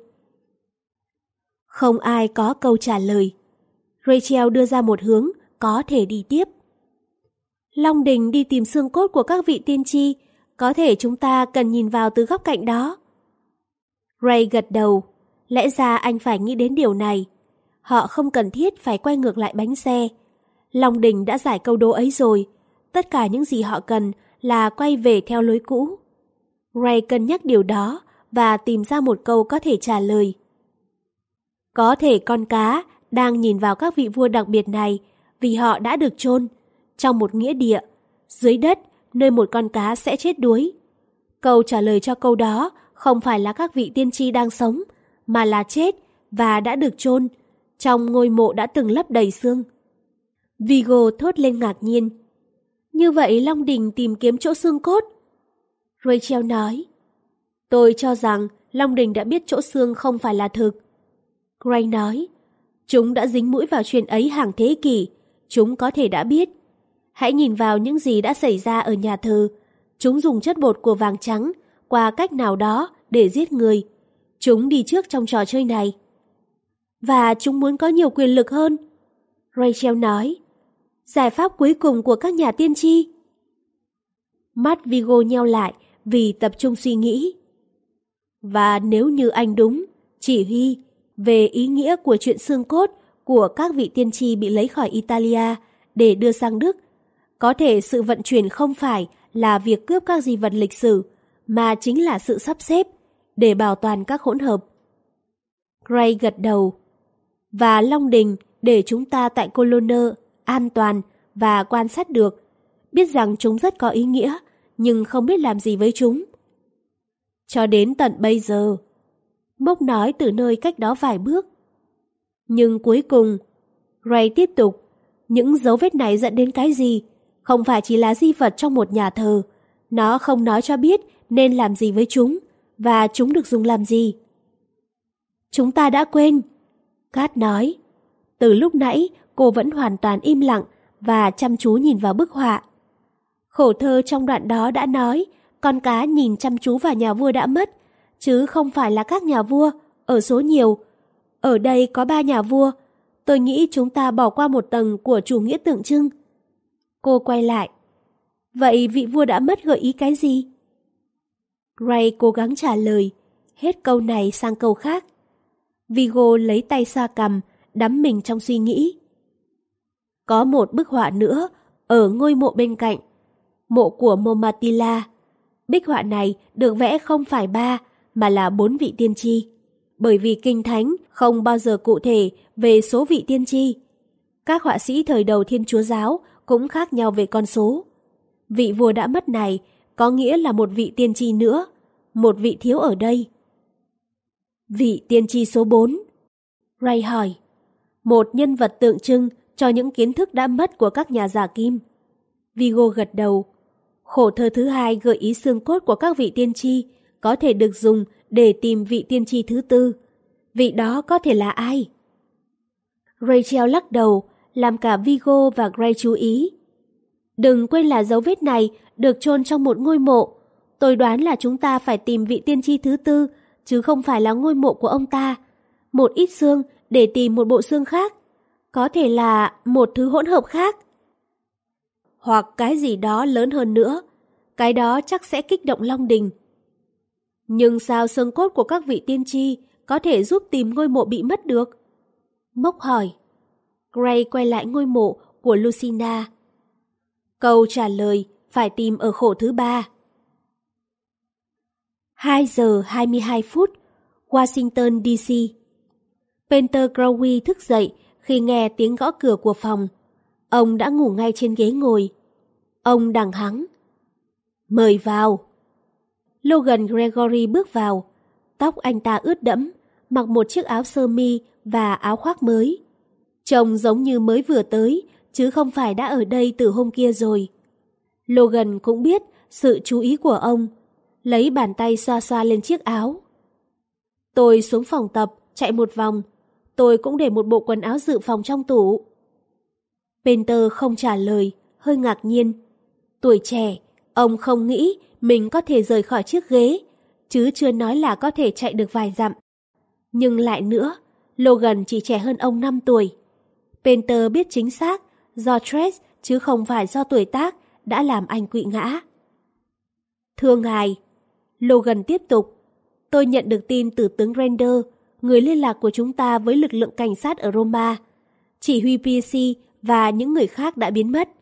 Không ai có câu trả lời. Rachel đưa ra một hướng có thể đi tiếp. Long Đình đi tìm xương cốt của các vị tiên tri, có thể chúng ta cần nhìn vào từ góc cạnh đó. Ray gật đầu. Lẽ ra anh phải nghĩ đến điều này. Họ không cần thiết phải quay ngược lại bánh xe. Long Đình đã giải câu đố ấy rồi. Tất cả những gì họ cần là quay về theo lối cũ. Ray cân nhắc điều đó và tìm ra một câu có thể trả lời. Có thể con cá đang nhìn vào các vị vua đặc biệt này vì họ đã được chôn trong một nghĩa địa, dưới đất, nơi một con cá sẽ chết đuối. Câu trả lời cho câu đó không phải là các vị tiên tri đang sống, mà là chết và đã được chôn trong ngôi mộ đã từng lấp đầy xương. Vigo thốt lên ngạc nhiên. Như vậy Long Đình tìm kiếm chỗ xương cốt. Rachel nói, tôi cho rằng Long Đình đã biết chỗ xương không phải là thực. Gray nói, chúng đã dính mũi vào chuyện ấy hàng thế kỷ, chúng có thể đã biết. Hãy nhìn vào những gì đã xảy ra ở nhà thờ. Chúng dùng chất bột của vàng trắng qua cách nào đó để giết người. Chúng đi trước trong trò chơi này. Và chúng muốn có nhiều quyền lực hơn. Rachel nói, giải pháp cuối cùng của các nhà tiên tri. Mắt Vigo nheo lại vì tập trung suy nghĩ. Và nếu như anh đúng, chỉ huy, về ý nghĩa của chuyện xương cốt của các vị tiên tri bị lấy khỏi Italia để đưa sang Đức. Có thể sự vận chuyển không phải là việc cướp các di vật lịch sử, mà chính là sự sắp xếp để bảo toàn các hỗn hợp. Gray gật đầu. Và Long Đình để chúng ta tại Cologne an toàn và quan sát được, biết rằng chúng rất có ý nghĩa, nhưng không biết làm gì với chúng. Cho đến tận bây giờ, Mốc nói từ nơi cách đó vài bước. Nhưng cuối cùng, Gray tiếp tục, những dấu vết này dẫn đến cái gì? Không phải chỉ là di vật trong một nhà thờ. Nó không nói cho biết nên làm gì với chúng, và chúng được dùng làm gì. Chúng ta đã quên, Kat nói. Từ lúc nãy, cô vẫn hoàn toàn im lặng và chăm chú nhìn vào bức họa. Khổ thơ trong đoạn đó đã nói, con cá nhìn chăm chú vào nhà vua đã mất, chứ không phải là các nhà vua, ở số nhiều. Ở đây có ba nhà vua. Tôi nghĩ chúng ta bỏ qua một tầng của chủ nghĩa tượng trưng. Cô quay lại. Vậy vị vua đã mất gợi ý cái gì? Gray cố gắng trả lời, hết câu này sang câu khác. Vigo lấy tay xoa cằm, đắm mình trong suy nghĩ. Có một bức họa nữa ở ngôi mộ bên cạnh, mộ của Momatila. Bích họa này được vẽ không phải ba mà là bốn vị tiên tri, bởi vì Kinh Thánh không bao giờ cụ thể về số vị tiên tri. Các họa sĩ thời đầu Thiên Chúa giáo cũng khác nhau về con số. Vị vua đã mất này có nghĩa là một vị tiên tri nữa, một vị thiếu ở đây. Vị tiên tri số bốn, Ray hỏi. Một nhân vật tượng trưng cho những kiến thức đã mất của các nhà giả kim. Vigo gật đầu. Khổ thơ thứ hai gợi ý xương cốt của các vị tiên tri có thể được dùng để tìm vị tiên tri thứ tư. Vị đó có thể là ai? Rachel lắc đầu, làm cả Vigo và Gray chú ý. Đừng quên là dấu vết này được chôn trong một ngôi mộ. Tôi đoán là chúng ta phải tìm vị tiên tri thứ tư, chứ không phải là ngôi mộ của ông ta. Một ít xương để tìm một bộ xương khác. Có thể là một thứ hỗn hợp khác. Hoặc cái gì đó lớn hơn nữa. Cái đó chắc sẽ kích động Long Đình. Nhưng sao xương cốt của các vị tiên tri có thể giúp tìm ngôi mộ bị mất được? Mốc hỏi. Gray quay lại ngôi mộ của Lucina. Câu trả lời phải tìm ở khổ thứ ba. hai giờ hai mươi hai phút, Washington đê xê. Peter Crowley thức dậy khi nghe tiếng gõ cửa của phòng. Ông đã ngủ ngay trên ghế ngồi. Ông đằng hắng. Mời vào. Logan Gregory bước vào. Tóc anh ta ướt đẫm, mặc một chiếc áo sơ mi và áo khoác mới. Trông giống như mới vừa tới, chứ không phải đã ở đây từ hôm kia rồi. Logan cũng biết sự chú ý của ông, lấy bàn tay xoa xoa lên chiếc áo. Tôi xuống phòng tập, chạy một vòng. Tôi cũng để một bộ quần áo dự phòng trong tủ. Peter không trả lời, hơi ngạc nhiên. Tuổi trẻ, ông không nghĩ mình có thể rời khỏi chiếc ghế, chứ chưa nói là có thể chạy được vài dặm. Nhưng lại nữa, Logan chỉ trẻ hơn ông năm tuổi. Peter biết chính xác, do stress chứ không phải do tuổi tác đã làm anh quỵ ngã. Thưa ngài, Logan tiếp tục, tôi nhận được tin từ tướng Render, người liên lạc của chúng ta với lực lượng cảnh sát ở Roma. Chỉ huy pê xê và những người khác đã biến mất.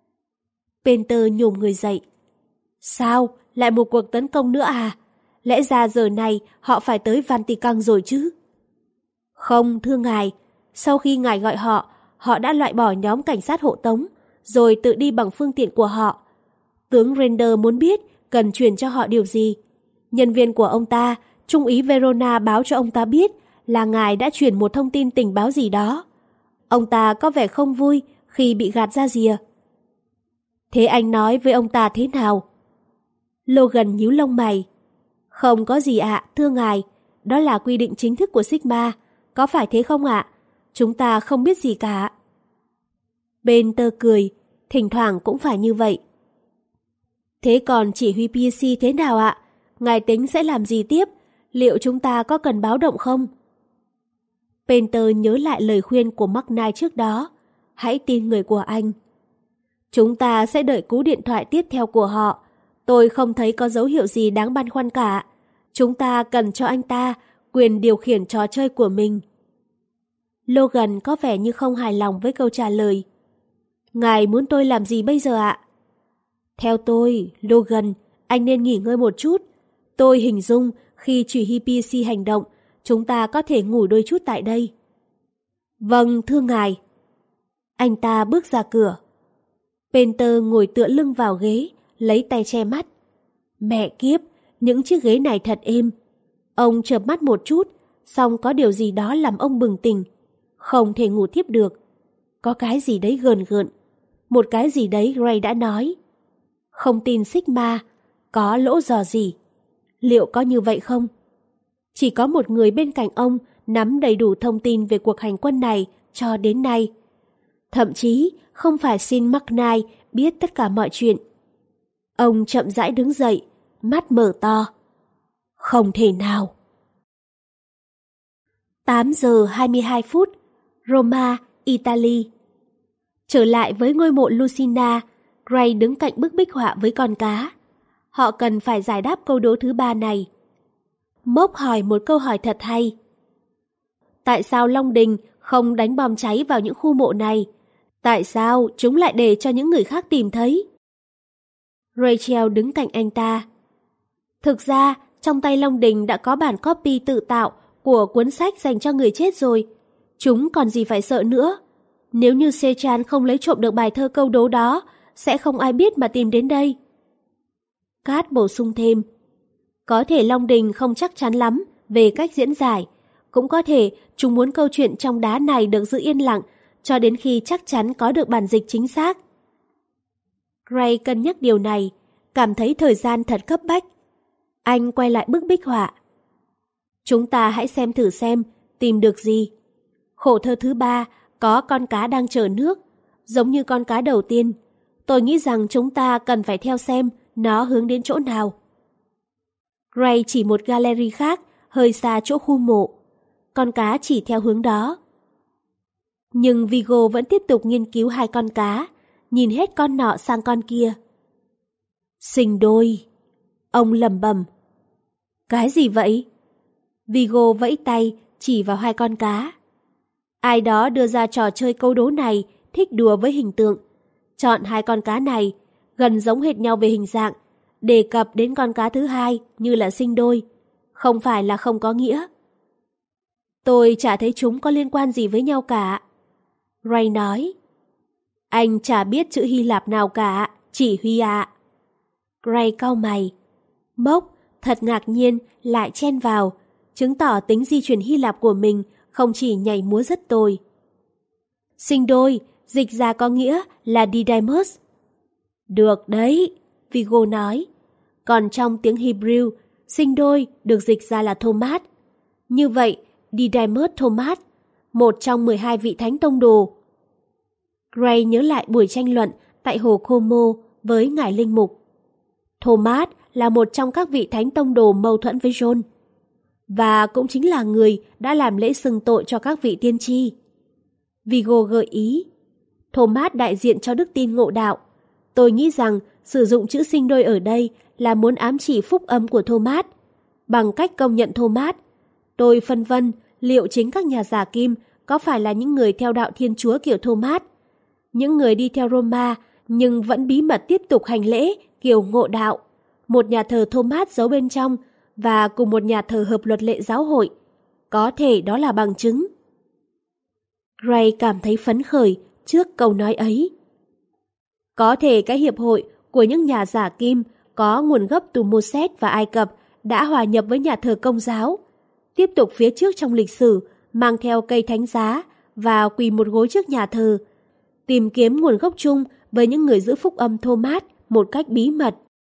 Peter nhổm người dậy. Sao? Lại một cuộc tấn công nữa à? Lẽ ra giờ này họ phải tới Vatican rồi chứ? Không, thưa ngài. Sau khi ngài gọi họ, họ đã loại bỏ nhóm cảnh sát hộ tống, rồi tự đi bằng phương tiện của họ. Tướng Render muốn biết cần truyền cho họ điều gì. Nhân viên của ông ta, Trung úy Verona báo cho ông ta biết là ngài đã truyền một thông tin tình báo gì đó. Ông ta có vẻ không vui khi bị gạt ra rìa. Thế anh nói với ông ta thế nào? Logan nhíu lông mày. Không có gì ạ, thưa ngài. Đó là quy định chính thức của Sigma. Có phải thế không ạ? Chúng ta không biết gì cả. Peter cười. Thỉnh thoảng cũng phải như vậy. Thế còn chỉ huy pê xê thế nào ạ? Ngài tính sẽ làm gì tiếp? Liệu chúng ta có cần báo động không? Peter nhớ lại lời khuyên của McKnight trước đó. Hãy tin người của anh. Chúng ta sẽ đợi cú điện thoại tiếp theo của họ. Tôi không thấy có dấu hiệu gì đáng băn khoăn cả. Chúng ta cần cho anh ta quyền điều khiển trò chơi của mình. Logan có vẻ như không hài lòng với câu trả lời. Ngài muốn tôi làm gì bây giờ ạ? Theo tôi, Logan, anh nên nghỉ ngơi một chút. Tôi hình dung khi chỉ huy pê xê hành động, chúng ta có thể ngủ đôi chút tại đây. Vâng, thưa ngài. Anh ta bước ra cửa. Penter ngồi tựa lưng vào ghế, lấy tay che mắt. Mẹ kiếp, những chiếc ghế này thật êm. Ông chợp mắt một chút, xong có điều gì đó làm ông bừng tỉnh. Không thể ngủ tiếp được. Có cái gì đấy gờn gợn. Một cái gì đấy Gray đã nói. Không tin Sigma, có lỗ dò gì. Liệu có như vậy không? Chỉ có một người bên cạnh ông nắm đầy đủ thông tin về cuộc hành quân này cho đến nay. Thậm chí không phải Sean McKnight biết tất cả mọi chuyện. Ông chậm rãi đứng dậy, mắt mở to. Không thể nào. tám giờ hai mươi hai phút, Roma, Italy. Trở lại với ngôi mộ Lucina, Gray đứng cạnh bức bích họa với con cá. Họ cần phải giải đáp câu đố thứ ba này. Mốc hỏi một câu hỏi thật hay. Tại sao Long Đình không đánh bom cháy vào những khu mộ này? Tại sao chúng lại để cho những người khác tìm thấy? Rachel đứng cạnh anh ta. Thực ra, trong tay Long Đình đã có bản copy tự tạo của cuốn sách dành cho người chết rồi. Chúng còn gì phải sợ nữa. Nếu như Sechan không lấy trộm được bài thơ câu đố đó, sẽ không ai biết mà tìm đến đây. Cát bổ sung thêm. Có thể Long Đình không chắc chắn lắm về cách diễn giải. Cũng có thể chúng muốn câu chuyện trong đá này được giữ yên lặng cho đến khi chắc chắn có được bản dịch chính xác. Gray cân nhắc điều này, cảm thấy thời gian thật cấp bách. Anh quay lại bức bích họa. Chúng ta hãy xem thử xem tìm được gì. Khổ thơ thứ ba có con cá đang chở nước, giống như con cá đầu tiên. Tôi nghĩ rằng chúng ta cần phải theo xem nó hướng đến chỗ nào. Gray chỉ một gallery khác, hơi xa chỗ khu mộ. Con cá chỉ theo hướng đó. Nhưng Vigo vẫn tiếp tục nghiên cứu hai con cá, nhìn hết con nọ sang con kia. Sinh đôi. Ông lẩm bẩm. Cái gì vậy? Vigo vẫy tay, chỉ vào hai con cá. Ai đó đưa ra trò chơi câu đố này, thích đùa với hình tượng. Chọn hai con cá này, gần giống hệt nhau về hình dạng, đề cập đến con cá thứ hai như là sinh đôi. Không phải là không có nghĩa. Tôi chả thấy chúng có liên quan gì với nhau cả. Ray nói. Anh chả biết chữ Hy Lạp nào cả, chỉ huy ạ. Gray cau mày. Mốc, thật ngạc nhiên, lại chen vào, chứng tỏ tính di chuyển Hy Lạp của mình không chỉ nhảy múa rất tồi. Sinh đôi, dịch ra có nghĩa là Didymus. Được đấy, Vigo nói. Còn trong tiếng Hebrew, sinh đôi được dịch ra là Thomas. Như vậy, Didymus Thomas, một trong mười hai vị thánh tông đồ. Gray nhớ lại buổi tranh luận tại hồ Como với ngài linh mục. Thomas là một trong các vị thánh tông đồ mâu thuẫn với John, và cũng chính là người đã làm lễ xưng tội cho các vị tiên tri. Vigo gợi ý, Thomas đại diện cho đức tin ngộ đạo. Tôi nghĩ rằng sử dụng chữ sinh đôi ở đây là muốn ám chỉ phúc âm của Thomas. Bằng cách công nhận Thomas, tôi phân vân liệu chính các nhà giả kim có phải là những người theo đạo Thiên Chúa kiểu Thomas, những người đi theo Roma nhưng vẫn bí mật tiếp tục hành lễ kiểu ngộ đạo, một nhà thờ Thomas giấu bên trong và cùng một nhà thờ hợp luật lệ giáo hội. Có thể đó là bằng chứng. Gray cảm thấy phấn khởi trước câu nói ấy. Có thể cái hiệp hội của những nhà giả kim có nguồn gốc từ Moses và Ai Cập đã hòa nhập với nhà thờ Công giáo, tiếp tục phía trước trong lịch sử, mang theo cây thánh giá và quỳ một gối trước nhà thờ, tìm kiếm nguồn gốc chung với những người giữ phúc âm Thomas một cách bí mật.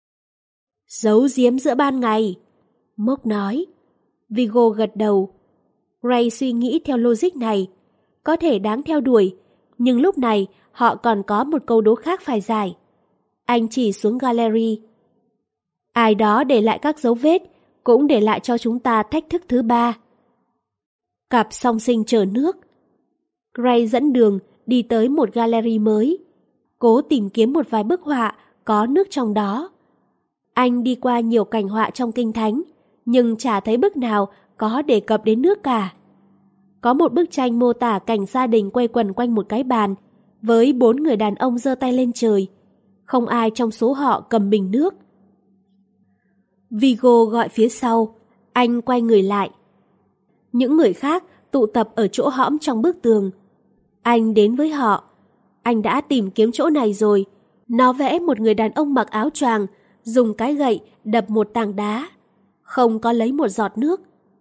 Giấu giếm giữa ban ngày, Mốc nói. Vigo gật đầu. Gray suy nghĩ theo logic này. Có thể đáng theo đuổi, nhưng lúc này họ còn có một câu đố khác phải giải. Anh chỉ xuống gallery. Ai đó để lại các dấu vết, cũng để lại cho chúng ta thách thức thứ ba. Cặp song sinh chở nước. Gray dẫn đường đi tới một gallery mới, cố tìm kiếm một vài bức họa có nước trong đó. Anh đi qua nhiều cảnh họa trong kinh thánh, nhưng chả thấy bức nào có đề cập đến nước cả. Có một bức tranh mô tả cảnh gia đình quay quần quanh một cái bàn với bốn người đàn ông giơ tay lên trời. Không ai trong số họ cầm bình nước. Vigo gọi phía sau, anh quay người lại. Những người khác tụ tập ở chỗ hõm trong bức tường. Anh đến với họ. Anh đã tìm kiếm chỗ này rồi. Nó vẽ một người đàn ông mặc áo choàng, dùng cái gậy đập một tảng đá. Không có lấy một giọt nước.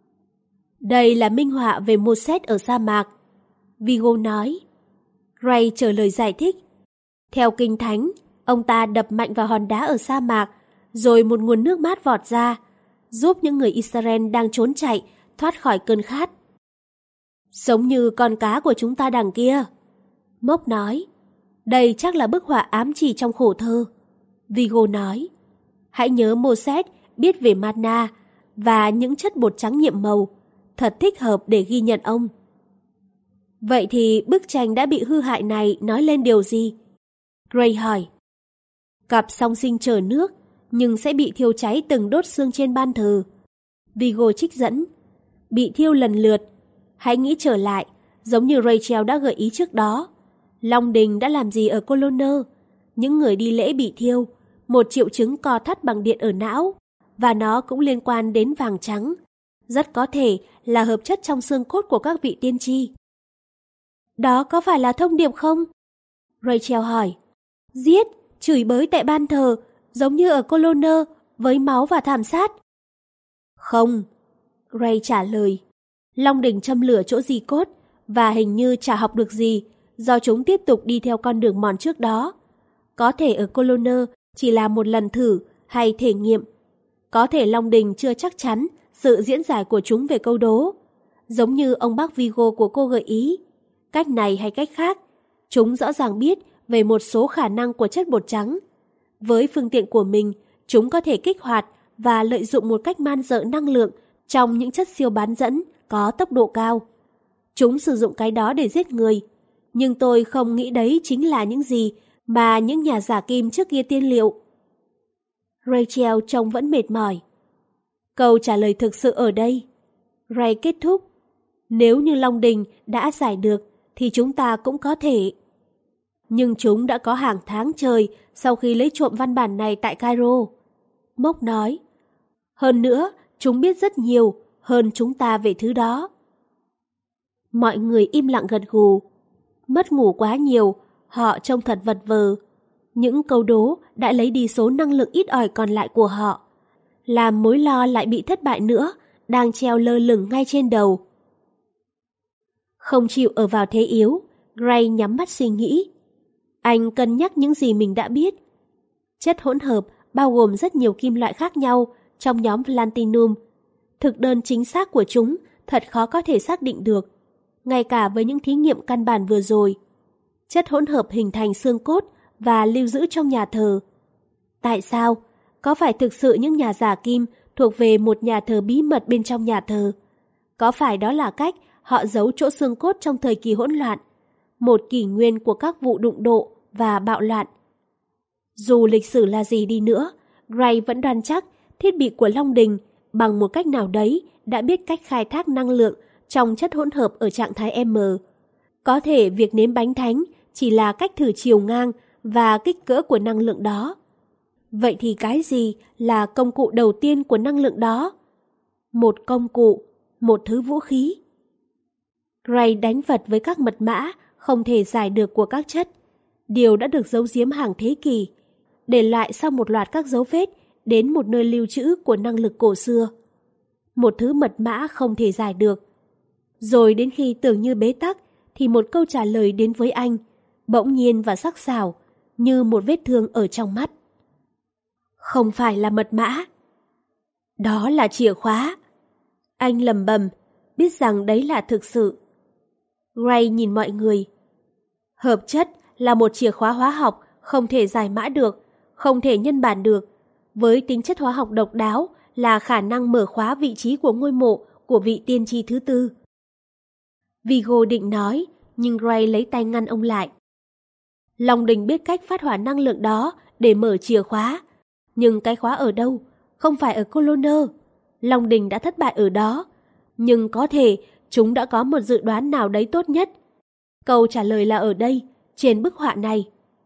Đây là minh họa về Moses ở sa mạc, Vigo nói. Gray trả lời giải thích. Theo Kinh Thánh, ông ta đập mạnh vào hòn đá ở sa mạc, rồi một nguồn nước mát vọt ra, giúp những người Israel đang trốn chạy thoát khỏi cơn khát. Giống như con cá của chúng ta đằng kia, Mốc nói. Đây chắc là bức họa ám chỉ trong khổ thơ, Vigo nói. Hãy nhớ Moses biết về manna và những chất bột trắng nhiệm màu, thật thích hợp để ghi nhận ông. Vậy thì bức tranh đã bị hư hại này nói lên điều gì? Gray hỏi. Cặp song sinh chở nước, nhưng sẽ bị thiêu cháy từng đốt xương trên ban thờ. Vigo trích dẫn. Bị thiêu lần lượt. Hãy nghĩ trở lại, giống như Rachel đã gợi ý trước đó. Long Đình đã làm gì ở Coloner? Những người đi lễ bị thiêu, một triệu chứng co thắt bằng điện ở não, và nó cũng liên quan đến vàng trắng. Rất có thể là hợp chất trong xương cốt của các vị tiên tri. Đó có phải là thông điệp không? Rachel hỏi. Giết, chửi bới tại ban thờ, giống như ở Coloner, với máu và thảm sát. Không, Gray trả lời. Long Đình châm lửa chỗ di cốt, và hình như chả học được gì, do chúng tiếp tục đi theo con đường mòn trước đó. Có thể ở Coloner chỉ là một lần thử hay thể nghiệm. Có thể Long Đình chưa chắc chắn sự diễn giải của chúng về câu đố. Giống như ông bác Vigo của cô gợi ý. Cách này hay cách khác, chúng rõ ràng biết về một số khả năng của chất bột trắng. Với phương tiện của mình, chúng có thể kích hoạt và lợi dụng một cách man dợ năng lượng trong những chất siêu bán dẫn có tốc độ cao. Chúng sử dụng cái đó để giết người. Nhưng tôi không nghĩ đấy chính là những gì mà những nhà giả kim trước kia tiên liệu. Rachel trông vẫn mệt mỏi. Câu trả lời thực sự ở đây. Ray kết thúc. Nếu như Long Đình đã giải được thì chúng ta cũng có thể. Nhưng chúng đã có hàng tháng trời sau khi lấy trộm văn bản này tại Cairo. Mốc nói. Hơn nữa, chúng biết rất nhiều hơn chúng ta về thứ đó. Mọi người im lặng gật gù. Mất ngủ quá nhiều, họ trông thật vật vờ. Những câu đố đã lấy đi số năng lượng ít ỏi còn lại của họ. Làm mối lo lại bị thất bại nữa, đang treo lơ lửng ngay trên đầu. Không chịu ở vào thế yếu, Gray nhắm mắt suy nghĩ. Anh cân nhắc những gì mình đã biết. Chất hỗn hợp bao gồm rất nhiều kim loại khác nhau trong nhóm platinum. Thực đơn chính xác của chúng thật khó có thể xác định được, ngay cả với những thí nghiệm căn bản vừa rồi. Chất hỗn hợp hình thành xương cốt và lưu giữ trong nhà thờ. Tại sao? Có phải thực sự những nhà giả kim thuộc về một nhà thờ bí mật bên trong nhà thờ? Có phải đó là cách họ giấu chỗ xương cốt trong thời kỳ hỗn loạn, một kỷ nguyên của các vụ đụng độ và bạo loạn? Dù lịch sử là gì đi nữa, Gray vẫn đoán chắc thiết bị của Long Đình bằng một cách nào đấy đã biết cách khai thác năng lượng trong chất hỗn hợp ở trạng thái M. Có thể việc nếm bánh thánh chỉ là cách thử chiều ngang và kích cỡ của năng lượng đó. Vậy thì cái gì là công cụ đầu tiên của năng lượng đó? Một công cụ, một thứ vũ khí. Gray đánh vật với các mật mã không thể giải được của các chất. Điều đã được giấu giếm hàng thế kỷ, để lại sau một loạt các dấu vết đến một nơi lưu trữ của năng lực cổ xưa. Một thứ mật mã không thể giải được. Rồi đến khi tưởng như bế tắc, thì một câu trả lời đến với anh, bỗng nhiên và sắc sảo, như một vết thương ở trong mắt. Không phải là mật mã. Đó là chìa khóa. Anh lầm bầm, biết rằng đấy là thực sự. Gray nhìn mọi người. Hợp chất là một chìa khóa hóa học không thể giải mã được, không thể nhân bản được. Với tính chất hóa học độc đáo là khả năng mở khóa vị trí của ngôi mộ của vị tiên tri thứ tư. Vigo định nói, nhưng Gray lấy tay ngăn ông lại. Long Đình biết cách phát hỏa năng lượng đó để mở chìa khóa. Nhưng cái khóa ở đâu? Không phải ở Coloner. Long Đình đã thất bại ở đó. Nhưng có thể chúng đã có một dự đoán nào đấy tốt nhất. Câu trả lời là ở đây, trên bức họa này.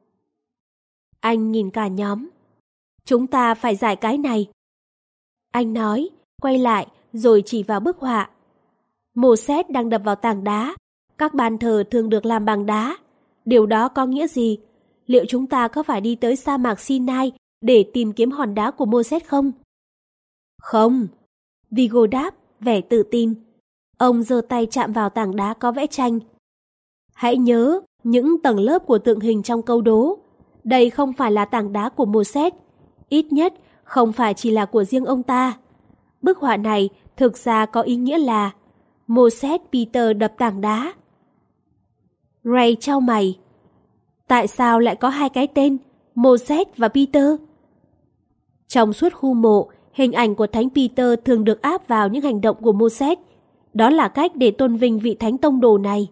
Anh nhìn cả nhóm. Chúng ta phải giải cái này. Anh nói, quay lại rồi chỉ vào bức họa. Moses đang đập vào tảng đá. Các bàn thờ thường được làm bằng đá. Điều đó có nghĩa gì? Liệu chúng ta có phải đi tới sa mạc Sinai để tìm kiếm hòn đá của Moses không? Không. Vigo đáp, vẻ tự tin. Ông giơ tay chạm vào tảng đá có vẽ tranh. Hãy nhớ những tầng lớp của tượng hình trong câu đố. Đây không phải là tảng đá của Moses. Ít nhất không phải chỉ là của riêng ông ta. Bức họa này thực ra có ý nghĩa là Moses Peter đập tảng đá. Ray chau mày. Tại sao lại có hai cái tên, Moses và Peter? Trong suốt khu mộ, hình ảnh của Thánh Peter thường được áp vào những hành động của Moses. Đó là cách để tôn vinh vị thánh tông đồ này.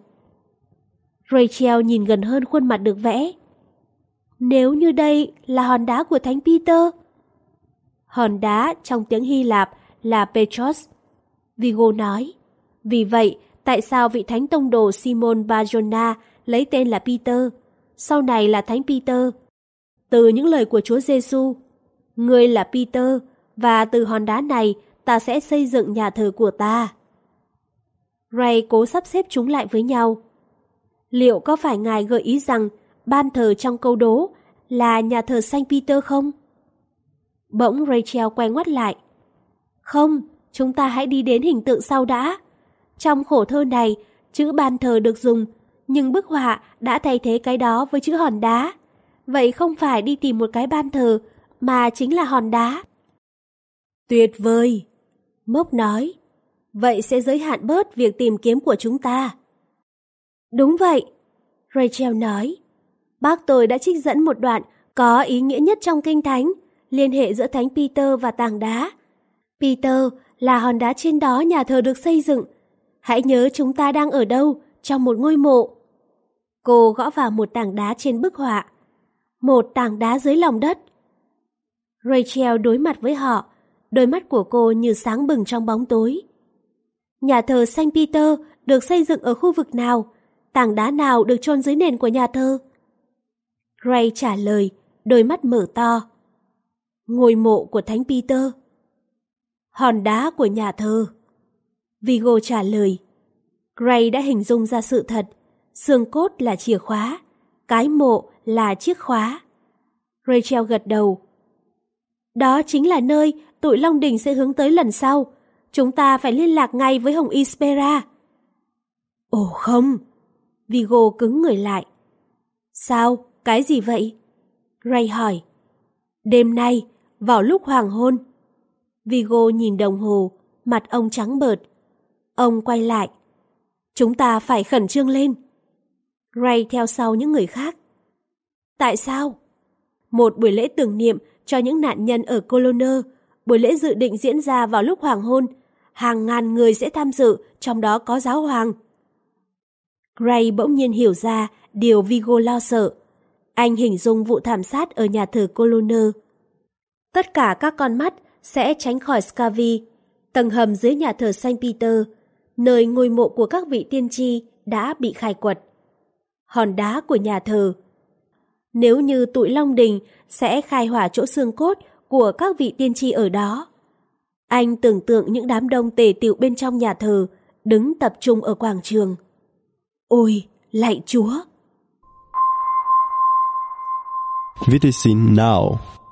Rachel nhìn gần hơn khuôn mặt được vẽ. Nếu như đây là hòn đá của Thánh Peter? Hòn đá trong tiếng Hy Lạp là Petros, Vigo nói. Vì vậy, tại sao vị thánh tông đồ Simon Barjona lấy tên là Peter, sau này là Thánh Peter? Từ những lời của Chúa Giêsu, ngươi là Peter, và từ hòn đá này ta sẽ xây dựng nhà thờ của ta. Ray cố sắp xếp chúng lại với nhau. Liệu có phải ngài gợi ý rằng ban thờ trong câu đố là nhà thờ Saint Peter không? Bỗng Rachel quay ngoắt lại. Không, chúng ta hãy đi đến hình tượng sau đã. Trong khổ thơ này, chữ ban thờ được dùng, nhưng bức họa đã thay thế cái đó với chữ hòn đá. Vậy không phải đi tìm một cái ban thờ, mà chính là hòn đá. Tuyệt vời! Mốc nói. Vậy sẽ giới hạn bớt việc tìm kiếm của chúng ta. Đúng vậy, Rachel nói. Bác tôi đã trích dẫn một đoạn có ý nghĩa nhất trong Kinh Thánh, liên hệ giữa Thánh Peter và tảng đá. Peter là hòn đá trên đó nhà thờ được xây dựng. Hãy nhớ chúng ta đang ở đâu, trong một ngôi mộ. Cô gõ vào một tảng đá trên bức họa. Một tảng đá dưới lòng đất. Rachel đối mặt với họ, đôi mắt của cô như sáng bừng trong bóng tối. Nhà thờ Saint Peter được xây dựng ở khu vực nào? Tảng đá nào được chôn dưới nền của nhà thờ? Ray trả lời, đôi mắt mở to. Ngôi mộ của Thánh Peter. Hòn đá của nhà thờ. Vigo trả lời. Ray đã hình dung ra sự thật. Xương cốt là chìa khóa, cái mộ là chiếc khóa. Rachel gật đầu. Đó chính là nơi tụi Long Đình sẽ hướng tới lần sau. Chúng ta phải liên lạc ngay với Hồng Y Spera. Ồ không! Vigo cứng người lại. Sao? Cái gì vậy? Ray hỏi. Đêm nay, vào lúc hoàng hôn. Vigo nhìn đồng hồ, mặt ông trắng bợt. Ông quay lại. Chúng ta phải khẩn trương lên. Ray theo sau những người khác. Tại sao? Một buổi lễ tưởng niệm cho những nạn nhân ở Coloner. Buổi lễ dự định diễn ra vào lúc hoàng hôn. Hàng ngàn người sẽ tham dự, trong đó có giáo hoàng. Ray bỗng nhiên hiểu ra điều Vigo lo sợ. Anh hình dung vụ thảm sát ở nhà thờ Coloner. Tất cả các con mắt sẽ tránh khỏi Scavi, tầng hầm dưới nhà thờ Saint Peter, nơi ngôi mộ của các vị tiên tri đã bị khai quật. Hòn đá của nhà thờ. Nếu như tụi Long Đình sẽ khai hỏa chỗ xương cốt của các vị tiên tri ở đó. Anh tưởng tượng những đám đông tề tựu bên trong nhà thờ, đứng tập trung ở quảng trường. Ôi, lạy Chúa! Witte Sie now.